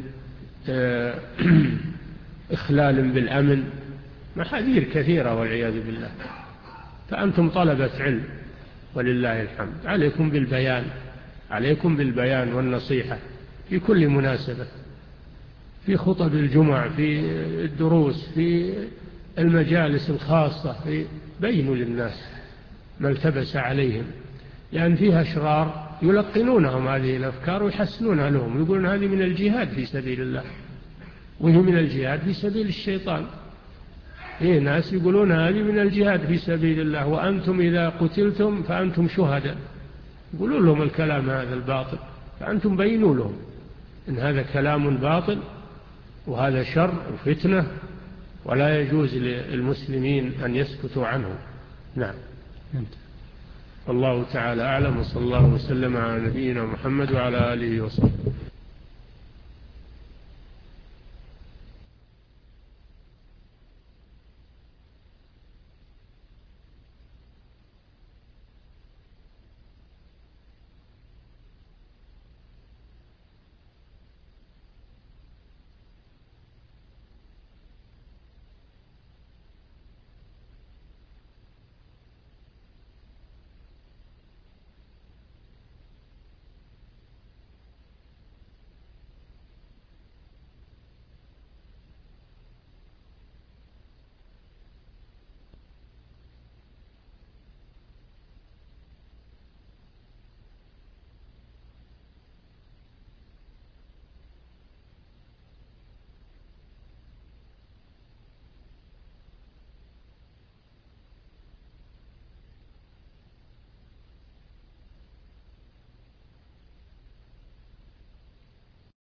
إخلال بالأمن، محاذير كثيرة والعياذ بالله. فأنتم طلبة علم ولله الحمد، عليكم بالبيان، عليكم بالبيان والنصيحة في كل مناسبة، في خطب الجمع، في الدروس، في المجالس الخاصة، في بينوا للناس ما التبس عليهم، لأن فيها أشرار يلقنونهم هذه الأفكار ويحسنونها لهم، يقولون هذه من الجهاد في سبيل الله، وهي من الجهاد في سبيل الشيطان. إيه ناس يقولون هذه من الجهاد في سبيل الله، وأنتم إذا قتلتم فأنتم شهداء، يقولون لهم الكلام هذا الباطل، فأنتم بينوا لهم إن هذا كلام باطل وهذا شر وفتنة، ولا يجوز للمسلمين أن يسكتوا عنه. نعم. الله تعالى أعلم، وصلى الله وسلم على نبينا محمد وعلى آله وصحبه.